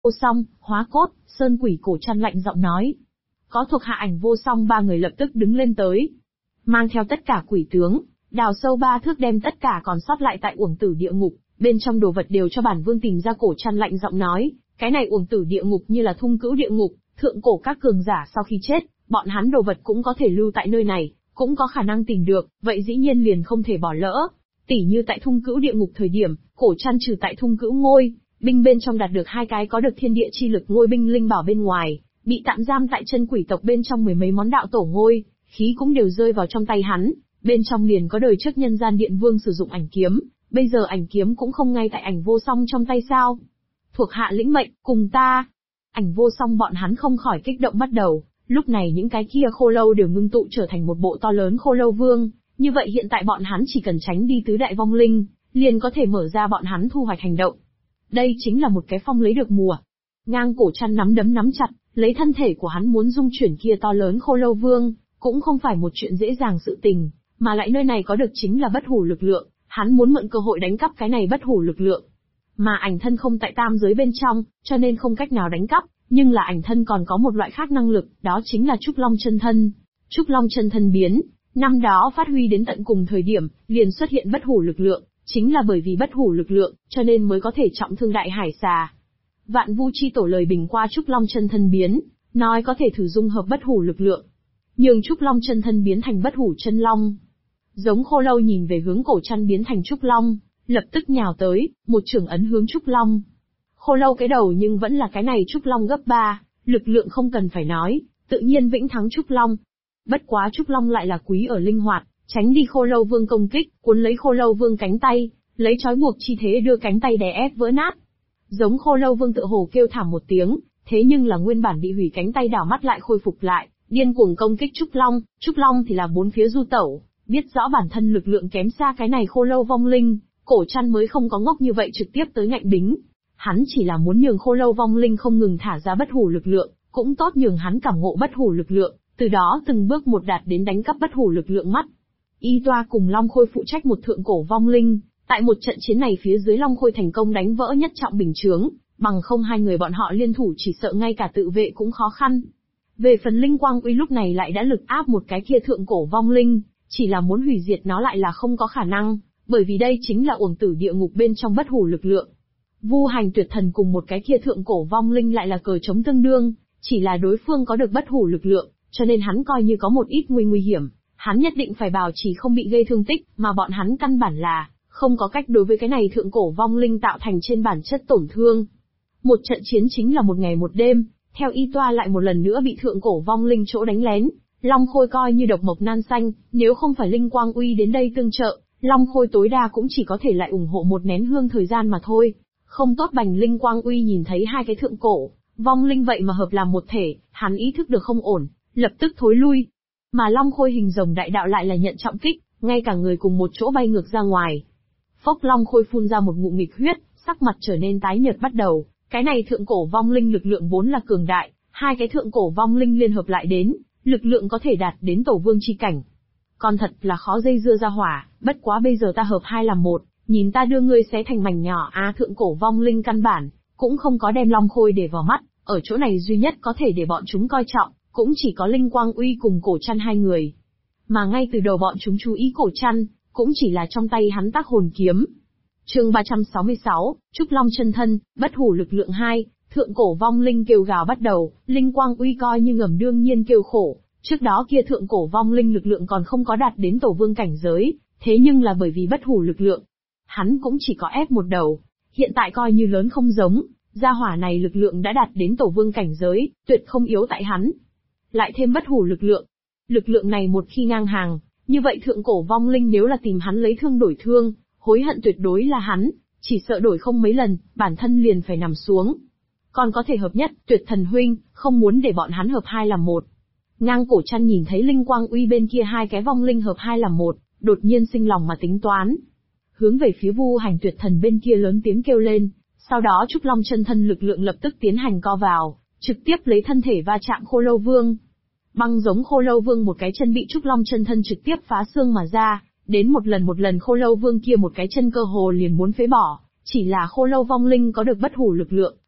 Vô Song, Hóa Cốt, Sơn Quỷ Cổ Trăn lạnh giọng nói. Có thuộc hạ Ảnh Vô Song ba người lập tức đứng lên tới. Mang theo tất cả quỷ tướng, đào sâu 3 thước đem tất cả còn sót lại tại uổng tử địa ngục, bên trong đồ vật đều cho bản vương tìm ra. Cổ Trăn lạnh giọng nói, cái này uổng tử địa ngục như là thung cữu địa ngục, thượng cổ các cường giả sau khi chết, bọn hắn đồ vật cũng có thể lưu tại nơi này, cũng có khả năng tìm được, vậy dĩ nhiên liền không thể bỏ lỡ. Tỉ như tại thung cữu địa ngục thời điểm, Cổ Trăn trừ tại thung cữu ngôi binh bên trong đạt được 2 cái có được thiên địa chi lực ngôi binh linh bảo bên ngoài, bị tạm giam tại chân quỷ tộc bên trong 10 mấy món đạo tổ ngôi, khí cũng đều rơi vào trong tay hắn, bên trong liền có đời trước nhân gian điện vương sử dụng ảnh kiếm, bây giờ ảnh kiếm cũng không ngay tại Ảnh Vô Song trong tay sao? Thuộc hạ lĩnh mệnh, cùng ta. Ảnh Vô Song bọn hắn không khỏi kích động bắt đầu, lúc này những cái kia khô lâu đều ngưng tụ trở thành một bộ to lớn khô lâu vương, như vậy hiện tại bọn hắn chỉ cần tránh đi tứ đại vong linh, liền có thể mở ra bọn hắn thu hoạch hành động. Đây chính là một cái phong lấy được mùa. Ngang Cổ Trăn nắm đấm nắm chặt, lấy thân thể của hắn muốn dung chuyển kia to lớn khô lâu vương, cũng không phải một chuyện dễ dàng sự tình, mà lại nơi này có được chính là bất hủ lực lượng, hắn muốn mượn cơ hội đánh cắp cái này bất hủ lực lượng. Mà ảnh thân không tại tam giới bên trong, cho nên không cách nào đánh cắp, nhưng là ảnh thân còn có một loại khác năng lực, đó chính là Trúc Long chân thân. Trúc Long chân thân biến, năm đó phát huy đến tận cùng thời điểm, liền xuất hiện bất hủ lực lượng, chính là bởi vì bất hủ lực lượng, cho nên mới có thể trọng thương đại hải xà. Vạn Vu chi tổ lời bình qua Trúc Long chân thân biến, nói có thể thử dung hợp bất hủ lực lượng, nhường Trúc Long chân thân biến thành bất hủ chân long. Giống khô lâu nhìn về hướng Cổ Trăn biến thành Trúc Long, lập tức nhào tới, một chưởng ấn hướng Trúc Long. Khô lâu cái đầu nhưng vẫn là cái này Trúc Long gấp 3, lực lượng không cần phải nói, tự nhiên vĩnh thắng Trúc Long. Bất quá Trúc Long lại là quý ở linh hoạt, tránh đi khô lâu vương công kích, cuốn lấy khô lâu vương cánh tay, lấy trói buộc chi thế đưa cánh tay đè ép vỡ nát. Giống khô lâu vương tựa hồ kêu thảm một tiếng, thế nhưng là nguyên bản bị hủy cánh tay đảo mắt lại khôi phục lại, điên cuồng công kích Trúc Long thì là bốn phía du tẩu, biết rõ bản thân lực lượng kém xa cái này khô lâu vong linh, Cổ Trăn mới không có ngốc như vậy trực tiếp tới ngạnh bính. Hắn chỉ là muốn nhường khô lâu vong linh không ngừng thả ra bất hủ lực lượng, cũng tốt nhường hắn cảm ngộ bất hủ lực lượng, từ đó từng bước một đạt đến đánh cắp bất hủ lực lượng mắt. Y Toa cùng Long Khôi phụ trách một thượng cổ vong linh, tại một trận chiến này phía dưới Long Khôi thành công đánh vỡ nhất trọng bình chướng, bằng không hai người bọn họ liên thủ chỉ sợ ngay cả tự vệ cũng khó khăn. Về phần Linh Quang Uy lúc này lại đã lực áp một cái kia thượng cổ vong linh, chỉ là muốn hủy diệt nó lại là không có khả năng, bởi vì đây chính là uổng tử địa ngục bên trong bất hủ lực lượng. Vu Hành Tuyệt Thần cùng một cái kia thượng cổ vong linh lại là cờ chống tương đương, chỉ là đối phương có được bất hủ lực lượng, cho nên hắn coi như có một ít nguy hiểm, hắn nhất định phải bảo trì không bị gây thương tích, mà bọn hắn căn bản là không có cách đối với cái này thượng cổ vong linh tạo thành trên bản chất tổn thương. Một trận chiến chính là một ngày một đêm, theo Y Toa lại một lần nữa bị thượng cổ vong linh chỗ đánh lén, Long Khôi coi như độc mộc nan xanh, nếu không phải Linh Quang Uy đến đây tương trợ, Long Khôi tối đa cũng chỉ có thể lại ủng hộ một nén hương thời gian mà thôi. Không tốt bành Linh Quang Uy nhìn thấy hai cái thượng cổ vong linh vậy mà hợp làm một thể, hắn ý thức được không ổn, lập tức thối lui. Mà Long Khôi hình rồng đại đạo lại là nhận trọng kích, ngay cả người cùng một chỗ bay ngược ra ngoài. Phốc Long Khôi phun ra một ngụm nghịch huyết, sắc mặt trở nên tái nhợt bắt đầu, cái này thượng cổ vong linh lực lượng vốn là cường đại, hai cái thượng cổ vong linh liên hợp lại đến, lực lượng có thể đạt đến tổ vương chi cảnh. Còn thật là khó dây dưa ra hỏa, bất quá bây giờ ta hợp hai làm một, nhìn ta đưa ngươi xé thành mảnh nhỏ. Thượng cổ vong linh căn bản cũng không có đem Long Khôi để vào mắt, ở chỗ này duy nhất có thể để bọn chúng coi trọng, cũng chỉ có Linh Quang Uy cùng Cổ Trăn hai người. Mà ngay từ đầu bọn chúng chú ý Cổ Trăn, cũng chỉ là trong tay hắn tác hồn kiếm. Chương 366, Trúc Long chân thân, bất hủ lực lượng 2, thượng cổ vong linh kêu gào bắt đầu, Linh Quang Uy coi như ngầm đương nhiên kêu khổ, trước đó kia thượng cổ vong linh lực lượng còn không có đạt đến tổ vương cảnh giới, thế nhưng là bởi vì bất hủ lực lượng, hắn cũng chỉ có ép một đầu, hiện tại coi như lớn không giống, gia hỏa này lực lượng đã đạt đến tổ vương cảnh giới, tuyệt không yếu tại hắn. Lại thêm bất hủ lực lượng này một khi ngang hàng, như vậy thượng cổ vong linh nếu là tìm hắn lấy thương đổi thương, hối hận tuyệt đối là hắn, chỉ sợ đổi không mấy lần, bản thân liền phải nằm xuống. Còn có thể hợp nhất, Tuyệt Thần huynh, không muốn để bọn hắn hợp hai làm một. Ngang Cổ Trăn nhìn thấy Linh Quang Uy bên kia hai cái vong linh hợp hai làm một, đột nhiên sinh lòng mà tính toán. Hướng về phía Vu Hành Tuyệt Thần bên kia lớn tiếng kêu lên, sau đó Trúc Long chân thân lực lượng lập tức tiến hành co vào, trực tiếp lấy thân thể va chạm Khô Lâu Vương. Băng giống Khô Lâu Vương một cái chân bị Trúc Long chân thân trực tiếp phá xương mà ra, đến một lần Khô Lâu Vương kia một cái chân cơ hồ liền muốn phế bỏ, chỉ là Khô Lâu vong linh có được bất hủ lực lượng,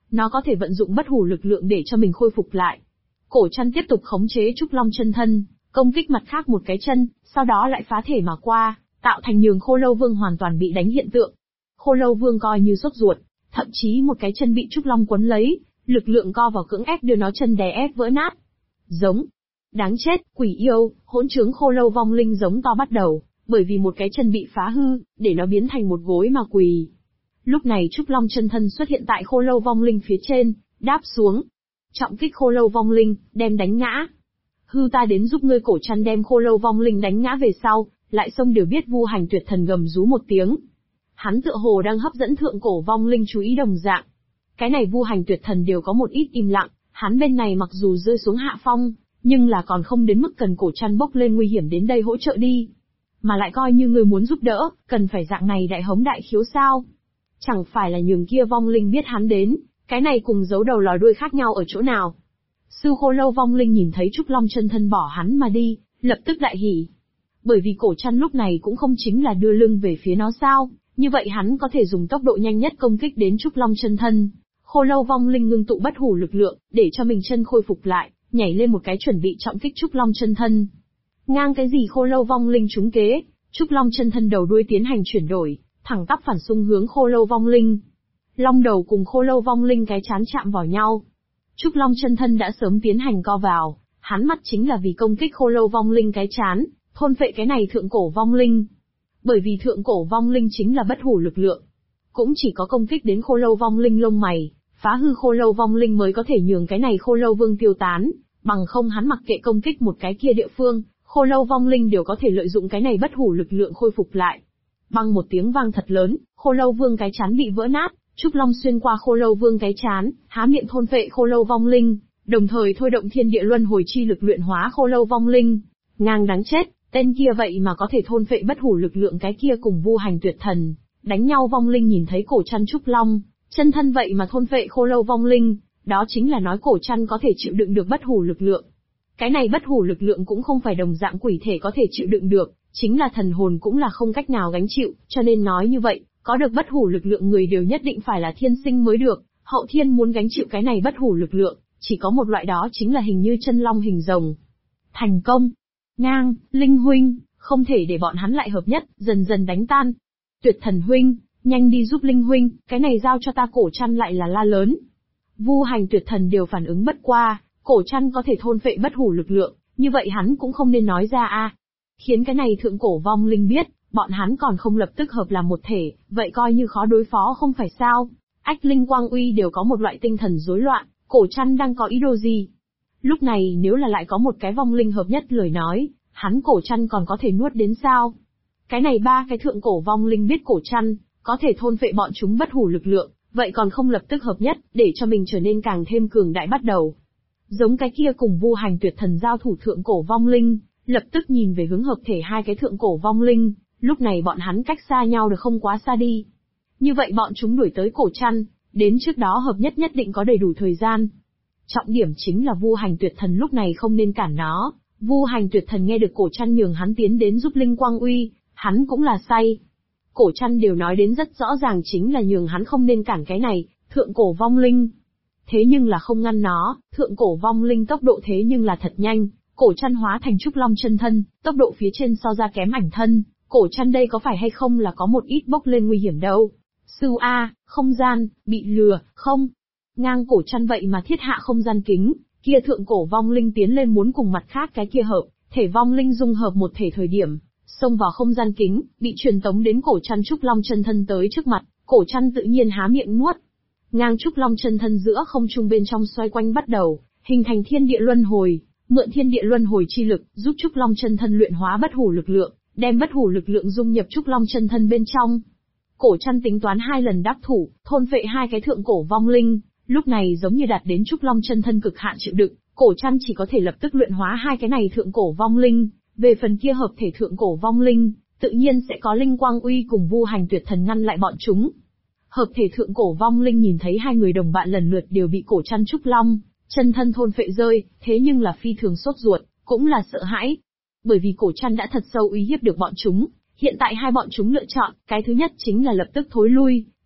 Nó có thể vận dụng bất hủ lực lượng để cho mình khôi phục lại. Cổ Trăn tiếp tục khống chế Trúc Long chân thân, công kích mặt khác một cái chân, sau đó lại phá thể mà qua, tạo thành nhường Khô Lâu Vương hoàn toàn bị đánh hiện tượng. Khô Lâu Vương coi như sốt ruột, thậm chí một cái chân bị Trúc Long quấn lấy, lực lượng co vào cưỡng ép đưa nó chân đè ép vỡ nát. Giống. Đáng chết, quỷ yêu, hỗn trướng Khô Lâu vong linh giống to bắt đầu, bởi vì một cái chân bị phá hư, để nó biến thành một gối mà quỳ. Lúc này Trúc Long chân thân xuất hiện tại Khô Lâu vong linh phía trên, đáp xuống. Trọng kích Khô Lâu vong linh, đem đánh ngã. Hư ta đến giúp ngươi. Cổ Trăn đem Khô Lâu vong linh đánh ngã về sau, lại xông đều biết Vu Hành Tuyệt Thần gầm rú một tiếng. Hắn tựa hồ đang hấp dẫn thượng cổ vong linh chú ý đồng dạng. Cái này Vu Hành Tuyệt Thần đều có một ít im lặng, hắn bên này mặc dù rơi xuống hạ phong, nhưng là còn không đến mức cần Cổ Trăn bốc lên nguy hiểm đến đây hỗ trợ đi. Mà lại coi như người muốn giúp đỡ, cần phải dạng này đại hống đại khiếu sao? Chẳng phải là nhường kia vong linh biết hắn đến, cái này cùng giấu đầu lòi đuôi khác nhau ở chỗ nào? Sư Khô Lâu vong linh nhìn thấy Trúc Long chân thân bỏ hắn mà đi, lập tức đại hỉ. Bởi vì Cổ Trăn lúc này cũng không chính là đưa lưng về phía nó sao, như vậy hắn có thể dùng tốc độ nhanh nhất công kích đến Trúc Long chân thân. Khô Lâu vong linh ngưng tụ bất hủ lực lượng, để cho mình chân khôi phục lại, nhảy lên một cái chuẩn bị trọng kích Trúc Long chân thân. Ngang cái gì Khô Lâu vong linh trúng kế, Trúc Long chân thân đầu đuôi tiến hành chuyển đổi, thẳng tắp phản xung hướng Khô Lâu vong linh. Long đầu cùng Khô Lâu vong linh cái chán chạm vào nhau. Trúc Long chân thân đã sớm tiến hành co vào, hắn mắt chính là vì công kích Khô Lâu vong linh cái chán, thôn phệ cái này thượng cổ vong linh. Bởi vì thượng cổ vong linh chính là bất hủ lực lượng, cũng chỉ có công kích đến Khô Lâu vong linh lông mày, phá hư Khô Lâu vong linh mới có thể nhường cái này Khô Lâu Vương tiêu tán, bằng không hắn mặc kệ công kích một cái kia địa phương, Khô Lâu vong linh đều có thể lợi dụng cái này bất hủ lực lượng khôi phục lại. Băng một tiếng vang thật lớn, Khô Lâu Vương cái chán bị vỡ nát, Trúc Long xuyên qua Khô Lâu Vương cái chán, há miệng thôn phệ Khô Lâu vong linh, đồng thời thôi động thiên địa luân hồi chi lực luyện hóa Khô Lâu vong linh. Ngang đáng chết, tên kia vậy mà có thể thôn phệ bất hủ lực lượng cái kia cùng Vu Hành Tuyệt Thần, đánh nhau vong linh nhìn thấy Cổ Trăn Trúc Long, chân thân vậy mà thôn phệ Khô Lâu vong linh, đó chính là nói Cổ Trăn có thể chịu đựng được bất hủ lực lượng. Cái này bất hủ lực lượng cũng không phải đồng dạng quỷ thể có thể chịu đựng được, chính là thần hồn cũng là không cách nào gánh chịu, cho nên nói như vậy, có được bất hủ lực lượng người đều nhất định phải là thiên sinh mới được, hậu thiên muốn gánh chịu cái này bất hủ lực lượng, chỉ có một loại đó chính là hình như chân long hình rồng. Thành công! Ngang, Linh huynh, không thể để bọn hắn lại hợp nhất, dần dần đánh tan. Tuyệt Thần huynh, nhanh đi giúp Linh huynh, cái này giao cho ta. Cổ Trăn lại là la lớn. Vu Hành Tuyệt Thần đều phản ứng bất qua, Cổ Trăn có thể thôn phệ bất hủ lực lượng, như vậy hắn cũng không nên nói ra a. Khiến cái này thượng cổ vong linh biết, bọn hắn còn không lập tức hợp làm một thể, vậy coi như khó đối phó không phải sao. Ách Linh Quang Uy đều có một loại tinh thần rối loạn, Cổ Trăn đang có ý đồ gì? Lúc này nếu là lại có một cái vong linh hợp nhất lời nói, hắn Cổ Trăn còn có thể nuốt đến sao? Cái này ba cái thượng cổ vong linh biết Cổ Trăn có thể thôn phệ bọn chúng bất hủ lực lượng, vậy còn không lập tức hợp nhất, để cho mình trở nên càng thêm cường đại bắt đầu. Giống cái kia cùng Vu Hành Tuyệt Thần giao thủ thượng cổ vong linh, lập tức nhìn về hướng hợp thể hai cái thượng cổ vong linh, lúc này bọn hắn cách xa nhau được không quá xa đi. Như vậy bọn chúng đuổi tới Cổ Trăn, đến trước đó hợp nhất nhất định có đầy đủ thời gian. Trọng điểm chính là Vu Hành Tuyệt Thần lúc này không nên cản nó. Vu Hành Tuyệt Thần nghe được Cổ Trăn nhường hắn tiến đến giúp Linh Quang Uy, hắn cũng là say. Cổ Trăn đều nói đến rất rõ ràng chính là nhường hắn không nên cản cái này, thượng cổ vong linh. Thế nhưng là không ngăn nó, thượng cổ vong linh tốc độ thế nhưng là thật nhanh, Cổ Trăn hóa thành Trúc Long chân thân, tốc độ phía trên so ra kém ảnh thân, Cổ Trăn đây có phải hay không là có một ít bốc lên nguy hiểm đâu. Sư A, không gian, bị lừa, không. Ngang Cổ Trăn vậy mà thiết hạ không gian kính, kia thượng cổ vong linh tiến lên muốn cùng mặt khác cái kia hợp, thể vong linh dung hợp một thể thời điểm, xông vào không gian kính, bị truyền tống đến Cổ Trăn Trúc Long chân thân tới trước mặt, Cổ Trăn tự nhiên há miệng nuốt. Ngang Trúc Long chân thân giữa không trung bên trong xoay quanh bắt đầu, hình thành thiên địa luân hồi, mượn thiên địa luân hồi chi lực, giúp Trúc Long chân thân luyện hóa bất hủ lực lượng, đem bất hủ lực lượng dung nhập Trúc Long chân thân bên trong. Cổ Trăn tính toán 2 lần đắc thủ, thôn phệ 2 cái thượng cổ vong linh, lúc này giống như đạt đến Trúc Long chân thân cực hạn chịu đựng, Cổ Trăn chỉ có thể lập tức luyện hóa 2 cái này thượng cổ vong linh, về phần kia hợp thể thượng cổ vong linh, tự nhiên sẽ có Linh Quang Uy cùng Vu Hành Tuyệt Thần ngăn lại bọn chúng. Hợp thể thượng cổ vong linh nhìn thấy 2 người đồng bạn lần lượt đều bị Cổ Trăn Trúc Long chân thân thôn phệ rơi, thế nhưng là phi thường sốt ruột, cũng là sợ hãi. Bởi vì Cổ Trăn đã thật sâu uy hiếp được bọn chúng, hiện tại hai bọn chúng lựa chọn, cái thứ nhất chính là lập tức thối lui,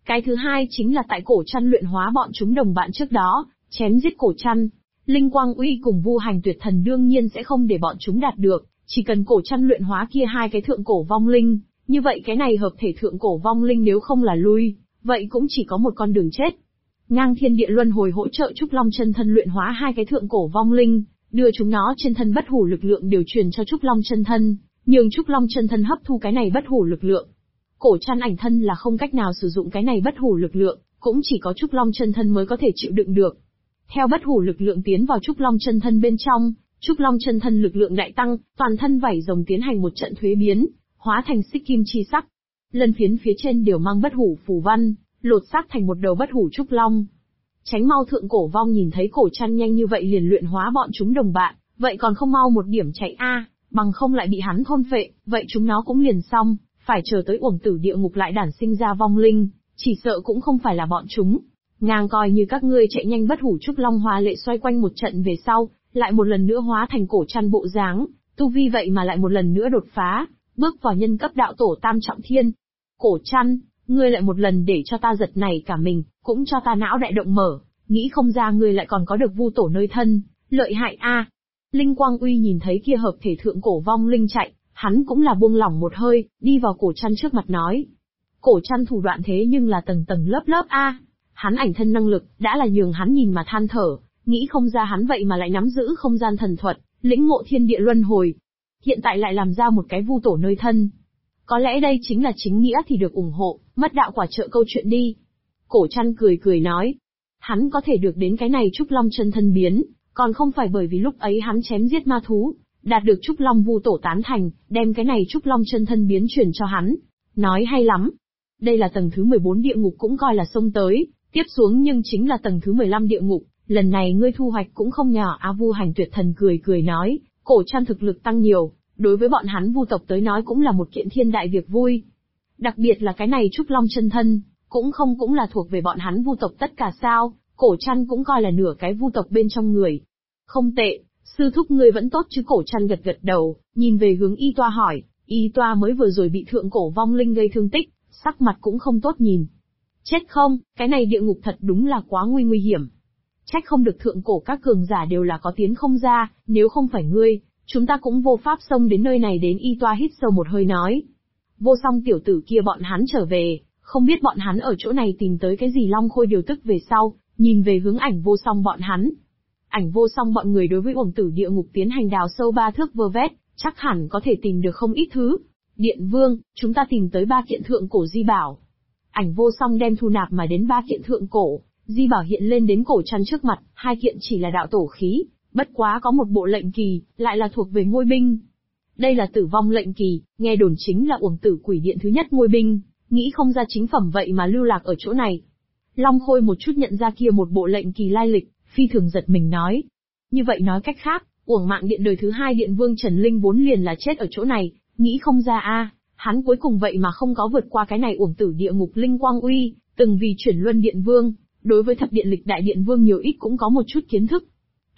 Cái thứ hai chính là tại Cổ Trăn luyện hóa bọn chúng đồng bạn trước đó, chém giết Cổ Trăn. Linh Quang Uy cùng Vu Hành Tuyệt Thần đương nhiên sẽ không để bọn chúng đạt được, chỉ cần Cổ Trăn luyện hóa kia hai cái thượng cổ vong linh, như vậy cái này hợp thể thượng cổ vong linh nếu không là lui, vậy cũng chỉ có một con đường chết. Ngang Thiên Địa Luân Hồi hỗ trợ Trúc Long Chân Thân luyện hóa hai cái thượng cổ vong linh, đưa chúng nó trên thân bất hủ lực lượng điều truyền cho Trúc Long Chân Thân, nhường Trúc Long Chân Thân hấp thu cái này bất hủ lực lượng. Cổ Trăn ảnh thân là không cách nào sử dụng cái này bất hủ lực lượng, cũng chỉ có Trúc Long Chân Thân mới có thể chịu đựng được. Theo bất hủ lực lượng tiến vào Trúc Long Chân Thân bên trong, Trúc Long Chân Thân lực lượng đại tăng, toàn thân vảy rồng tiến hành một trận thuế biến, hóa thành xích kim chi sắc. Lân phiến phía trên đều mang bất hủ phù văn, lột xác thành một đầu bất hủ trúc long. Tránh mau thượng cổ vong nhìn thấy Cổ Trăn nhanh như vậy liền luyện hóa bọn chúng đồng bạn, vậy còn không mau một điểm chạy bằng không lại bị hắn thôn phệ, vậy chúng nó cũng liền xong, phải chờ tới uổng tử địa ngục lại đản sinh ra vong linh, chỉ sợ cũng không phải là bọn chúng. Ngang coi như các ngươi chạy nhanh bất hủ trúc long hoa lệ xoay quanh một trận về sau, lại một lần nữa hóa thành Cổ Trăn bộ dáng, tu vi vậy mà lại một lần nữa đột phá, bước vào nhân cấp đạo tổ tam trọng thiên. Cổ Trăn, ngươi lại một lần để cho ta giật nảy cả mình, cũng cho ta não đại động mở, nghĩ không ra ngươi lại còn có được vu tổ nơi thân, lợi hại a. Linh Quang Uy nhìn thấy kia hợp thể thượng cổ vong linh chạy, hắn cũng là buông lỏng một hơi, đi vào Cổ Trăn trước mặt nói. Cổ Trăn thủ đoạn thế nhưng là tầng tầng lớp lớp a. Hắn ảnh thân năng lực, đã là nhường hắn nhìn mà than thở, nghĩ không ra hắn vậy mà lại nắm giữ không gian thần thuật, lĩnh ngộ thiên địa luân hồi. Hiện tại lại làm ra một cái vu tổ nơi thân. Có lẽ đây chính là chính nghĩa thì được ủng hộ, mất đạo quả trợ câu chuyện đi. Cổ Trăn cười cười nói. Hắn có thể được đến cái này Trúc Long Chân Thân biến, còn không phải bởi vì lúc ấy hắn chém giết ma thú, đạt được Trúc Long vu tổ tán thành, đem cái này Trúc Long Chân Thân biến truyền cho hắn. Nói hay lắm. Đây là tầng thứ 14 địa ngục cũng coi là xông tới, tiếp xuống nhưng chính là tầng thứ 15 địa ngục, lần này ngươi thu hoạch cũng không nhỏ. Vu Hành Tuyệt Thần cười cười nói, Cổ Trăn thực lực tăng nhiều, đối với bọn hắn vu tộc tới nói cũng là một kiện thiên đại việc vui. Đặc biệt là cái này Trúc Long Chân Thân, cũng là thuộc về bọn hắn vu tộc tất cả sao, Cổ Trăn cũng coi là nửa cái vu tộc bên trong người. Không tệ, sư thúc ngươi vẫn tốt chứ. Cổ Trăn gật gật đầu, nhìn về hướng Y Toa hỏi, Y Toa mới vừa rồi bị thượng cổ vong linh gây thương tích, sắc mặt cũng không tốt nhìn. Chết không, cái này địa ngục thật đúng là quá nguy hiểm. Trách không được thượng cổ các cường giả đều là có tiến không ra, nếu không phải ngươi, chúng ta cũng vô pháp xông đến nơi này. Đến Y Toa hít sâu một hơi nói. Vô Song tiểu tử kia bọn hắn trở về, không biết bọn hắn ở chỗ này tìm tới cái gì. Long Khôi điều tức về sau, nhìn về hướng Ảnh Vô Song bọn hắn. Ảnh Vô Song bọn người đối với uổng tử địa ngục tiến hành đào sâu 3 thước vơ vét, chắc hẳn có thể tìm được không ít thứ. Điện Vương, chúng ta tìm tới 3 kiện thượng cổ di bảo. Ảnh Vô Song đem thu nạp mà đến 3 kiện thượng cổ di bảo hiện lên đến Cổ Trăn trước mặt, 2 kiện chỉ là đạo tổ khí, bất quá có một bộ lệnh kỳ, lại là thuộc về ngôi binh. Đây là Tử Vong lệnh kỳ, nghe đồn chính là uổng tử quỷ điện thứ nhất ngôi binh, nghĩ không ra chính phẩm vậy mà lưu lạc ở chỗ này. Long Khôi một chút nhận ra kia một bộ lệnh kỳ lai lịch, phi thường giật mình nói. Như vậy nói cách khác, uổng mạng điện đời thứ 2 điện vương Trần Linh vốn liền là chết ở chỗ này, nghĩ không ra hắn cuối cùng vậy mà không có vượt qua cái này uổng tử địa ngục. Linh Quang Uy, từng vì chuyển luân điện vương, đối với thập điện lịch đại điện vương nhiều ít cũng có một chút kiến thức.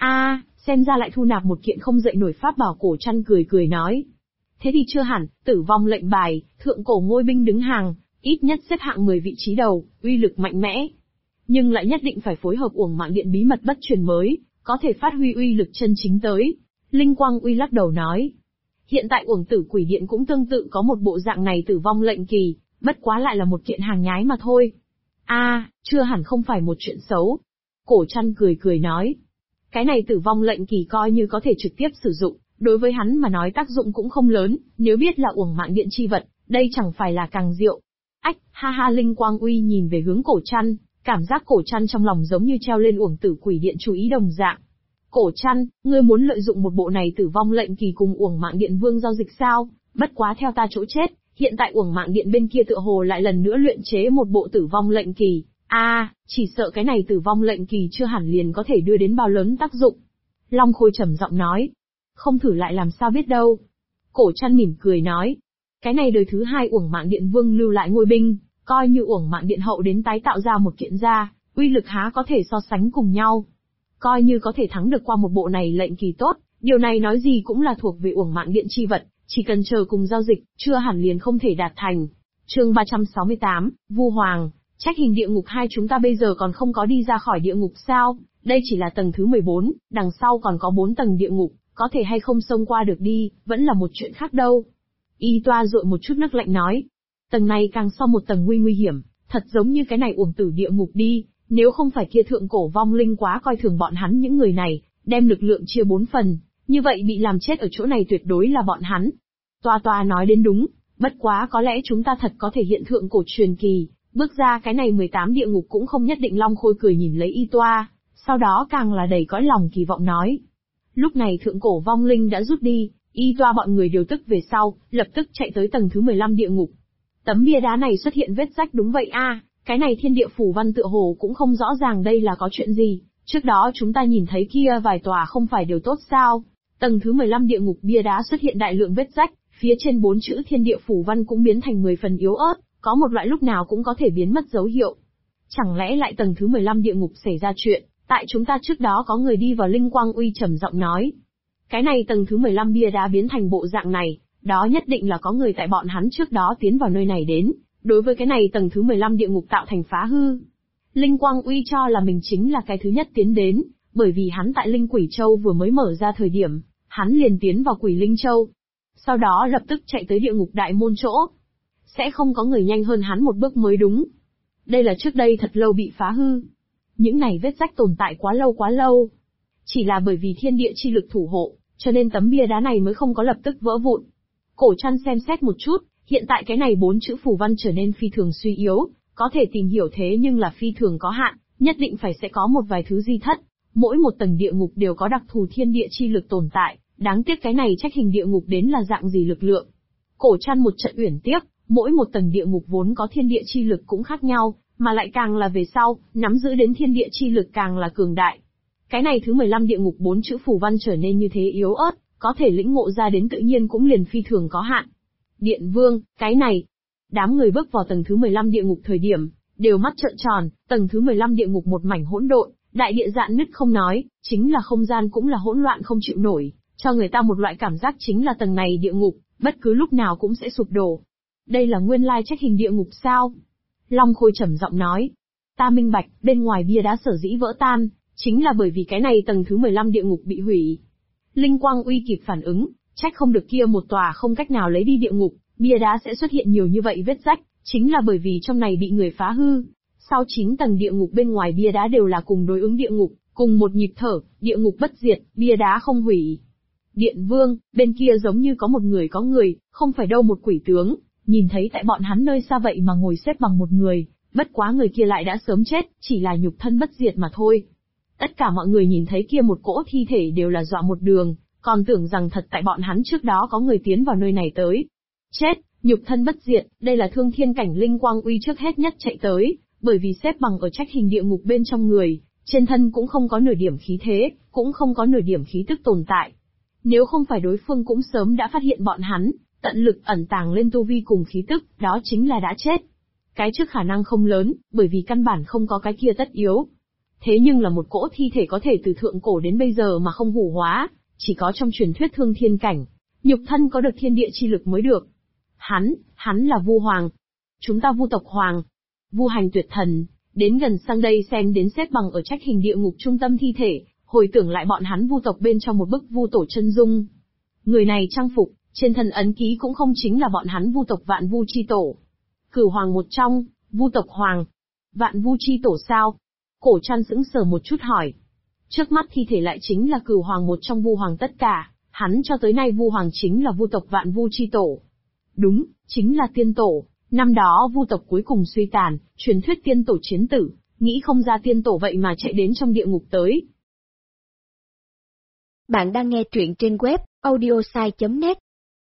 Xem ra lại thu nạp một kiện không dậy nổi pháp bảo. Cổ Trăn cười cười nói. Thế thì chưa hẳn, Tử Vong lệnh bài, thượng cổ ngôi binh đứng hàng, ít nhất xếp hạng 10 vị trí đầu, uy lực mạnh mẽ. Nhưng lại nhất định phải phối hợp uổng mạng điện bí mật bất truyền mới, có thể phát huy uy lực chân chính tới. Linh Quang Uy lắc đầu nói. Hiện tại uổng tử quỷ điện cũng tương tự có một bộ dạng này Tử Vong lệnh kỳ, bất quá lại là một kiện hàng nhái mà thôi. Chưa hẳn không phải một chuyện xấu. Cổ Trăn cười cười nói. Cái này Tử Vong lệnh kỳ coi như có thể trực tiếp sử dụng, đối với hắn mà nói tác dụng cũng không lớn, nếu biết là uổng mạng điện chi vật, đây chẳng phải là càng diệu. Ha, Linh Quang Uy nhìn về hướng Cổ Trăn, cảm giác Cổ Trăn trong lòng giống như treo lên uổng tử quỷ điện chú ý đồng dạng. Cổ Trăn, ngươi muốn lợi dụng một bộ này Tử Vong lệnh kỳ cùng uổng mạng điện vương giao dịch sao? Bất quá theo ta chỗ chết, hiện tại uổng mạng điện bên kia tựa hồ lại lần nữa luyện chế một bộ Tử Vong lệnh kỳ. Chỉ sợ cái này Tử Vong lệnh kỳ chưa hẳn liền có thể đưa đến bao lớn tác dụng. Long Khôi trầm giọng nói. Không thử lại làm sao biết đâu. Cổ Trăn mỉm cười nói. Cái này đời thứ 2 uổng mạng điện vương lưu lại ngôi binh, coi như uổng mạng điện hậu đến tái tạo ra một kiện ra, uy lực há có thể so sánh cùng nhau. Coi như có thể thắng được qua một bộ này lệnh kỳ tốt, điều này nói gì cũng là thuộc về uổng mạng điện chi vật, chỉ cần chờ cùng giao dịch, chưa hẳn liền không thể đạt thành. Chương 368, Vu Hoàng, Trách hình địa ngục 2 chúng ta bây giờ còn không có đi ra khỏi địa ngục sao? Đây chỉ là tầng thứ 14, đằng sau còn có 4 tầng địa ngục, có thể hay không xông qua được đi, vẫn là một chuyện khác đâu. Y Toa dội một chút nước lạnh nói. Tầng này càng so một tầng nguy hiểm, thật giống như cái này uổng tử địa ngục đi, nếu không phải kia thượng cổ vong linh quá coi thường bọn hắn những người này, đem lực lượng chia 4 phần, như vậy bị làm chết ở chỗ này tuyệt đối là bọn hắn. Toa nói đến đúng, bất quá có lẽ chúng ta thật có thể hiện thượng cổ truyền kỳ, bước ra cái này 18 địa ngục cũng không nhất định. Long Khôi cười nhìn lấy Y Toa, sau đó càng là đầy cõi lòng kỳ vọng nói. Lúc này thượng cổ vong linh đã rút đi, Y Toa bọn người điều tức về sau, lập tức chạy tới tầng thứ 15 địa ngục. Tấm bia đá này xuất hiện vết rách đúng vậy a, cái này thiên địa phủ văn tựa hồ cũng không rõ ràng đây là có chuyện gì, trước đó chúng ta nhìn thấy kia vài tòa không phải đều tốt sao? Tầng thứ 15 địa ngục bia đá xuất hiện đại lượng vết rách, phía trên 4 chữ thiên địa phủ văn cũng biến thành 10 phần yếu ớt, có một loại lúc nào cũng có thể biến mất dấu hiệu. Chẳng lẽ lại tầng thứ 15 địa ngục xảy ra chuyện, tại chúng ta trước đó có người đi vào. Linh Quang Uy trầm giọng nói. Cái này tầng thứ 15 bia đá biến thành bộ dạng này, đó nhất định là có người tại bọn hắn trước đó tiến vào nơi này đến, đối với cái này tầng thứ 15 địa ngục tạo thành phá hư. Linh Quang Uy cho là mình chính là cái thứ nhất tiến đến, bởi vì hắn tại Linh Quỷ Châu vừa mới mở ra thời điểm, hắn liền tiến vào Quỷ Linh Châu. Sau đó lập tức chạy tới địa ngục đại môn chỗ. Sẽ không có người nhanh hơn hắn một bước mới đúng. Đây là trước đây thật lâu bị phá hư. Những này vết rách tồn tại quá lâu. Chỉ là bởi vì thiên địa chi lực thủ hộ, cho nên tấm bia đá này mới không có lập tức vỡ vụn. Cổ Trăn xem xét một chút, hiện tại cái này 4 chữ phù văn trở nên phi thường suy yếu, có thể tìm hiểu thế nhưng là phi thường có hạn, nhất định sẽ có một vài thứ di thất. Mỗi một tầng địa ngục đều có đặc thù thiên địa chi lực tồn tại, đáng tiếc cái này trách hình địa ngục đến là dạng gì lực lượng. Cổ Trăn một trận uyển tiếc, mỗi một tầng địa ngục vốn có thiên địa chi lực cũng khác nhau, mà lại càng là về sau, nắm giữ đến thiên địa chi lực càng là cường đại. Cái này thứ 15 địa ngục 4 chữ phù văn trở nên như thế yếu ớt, có thể lĩnh ngộ ra đến tự nhiên cũng liền phi thường có hạn. Điện Vương, cái này. Đám người bước vào tầng thứ 15 địa ngục thời điểm, đều mắt trợn tròn, tầng thứ 15 địa ngục một mảnh hỗn độn, đại địa dạn nứt không nói, chính là không gian cũng là hỗn loạn không chịu nổi, cho người ta một loại cảm giác chính là tầng này địa ngục, bất cứ lúc nào cũng sẽ sụp đổ. Đây là nguyên lai trách hình địa ngục sao? Long Khôi trầm giọng nói. Ta minh bạch, bên ngoài bia đá sở dĩ vỡ tan, chính là bởi vì cái này tầng thứ 15 địa ngục bị hủy. Linh Quang Uy kịp phản ứng, trách không được kia một tòa không cách nào lấy đi địa ngục, bia đá sẽ xuất hiện nhiều như vậy vết rách, chính là bởi vì trong này bị người phá hư. Sau 9 tầng địa ngục bên ngoài bia đá đều là cùng đối ứng địa ngục, cùng một nhịp thở, địa ngục bất diệt, bia đá không hủy. Điện Vương, bên kia giống như có người, không phải đâu một quỷ tướng, nhìn thấy tại bọn hắn nơi xa vậy mà ngồi xếp bằng một người, bất quá người kia lại đã sớm chết, chỉ là nhục thân bất diệt mà thôi. Tất cả mọi người nhìn thấy kia một cỗ thi thể đều là dọa một đường, còn tưởng rằng thật tại bọn hắn trước đó có người tiến vào nơi này tới. Chết, nhục thân bất diệt, đây là Thương Thiên cảnh. Linh Quang Uy trước hết nhất chạy tới, bởi vì xếp bằng ở trách hình địa ngục bên trong người, trên thân cũng không có nửa điểm khí thế, cũng không có nửa điểm khí tức tồn tại. Nếu không phải đối phương cũng sớm đã phát hiện bọn hắn, tận lực ẩn tàng lên tu vi cùng khí tức, đó chính là đã chết. Cái trước khả năng không lớn, bởi vì căn bản không có cái kia tất yếu. Thế nhưng là một cỗ thi thể có thể từ thượng cổ đến bây giờ mà không hủ hóa, chỉ có trong truyền thuyết Thương Thiên cảnh, nhục thân có được thiên địa chi lực mới được. Hắn là Vu Hoàng. Chúng ta Vu tộc Hoàng. Vu Hành Tuyệt Thần, đến gần sang đây xem đến xếp bằng ở trách hình địa ngục trung tâm thi thể, hồi tưởng lại bọn hắn Vu tộc bên trong một bức Vu tổ chân dung. Người này trang phục, trên thân ấn ký cũng không chính là bọn hắn Vu tộc Vạn Vu chi tổ. Cửu Hoàng một trong, Vu tộc Hoàng. Vạn Vu chi tổ sao? Cổ Trăn sững sờ một chút hỏi. Trước mắt thi thể lại chính là Cửu Hoàng một trong Vu Hoàng tất cả, hắn cho tới nay Vu Hoàng chính là Vu tộc Vạn Vu chi tổ. Đúng, chính là tiên tổ, năm đó Vu tộc cuối cùng suy tàn, truyền thuyết tiên tổ chiến tử, nghĩ không ra tiên tổ vậy mà chạy đến trong địa ngục tới. Bạn đang nghe truyện trên web audiosai.net.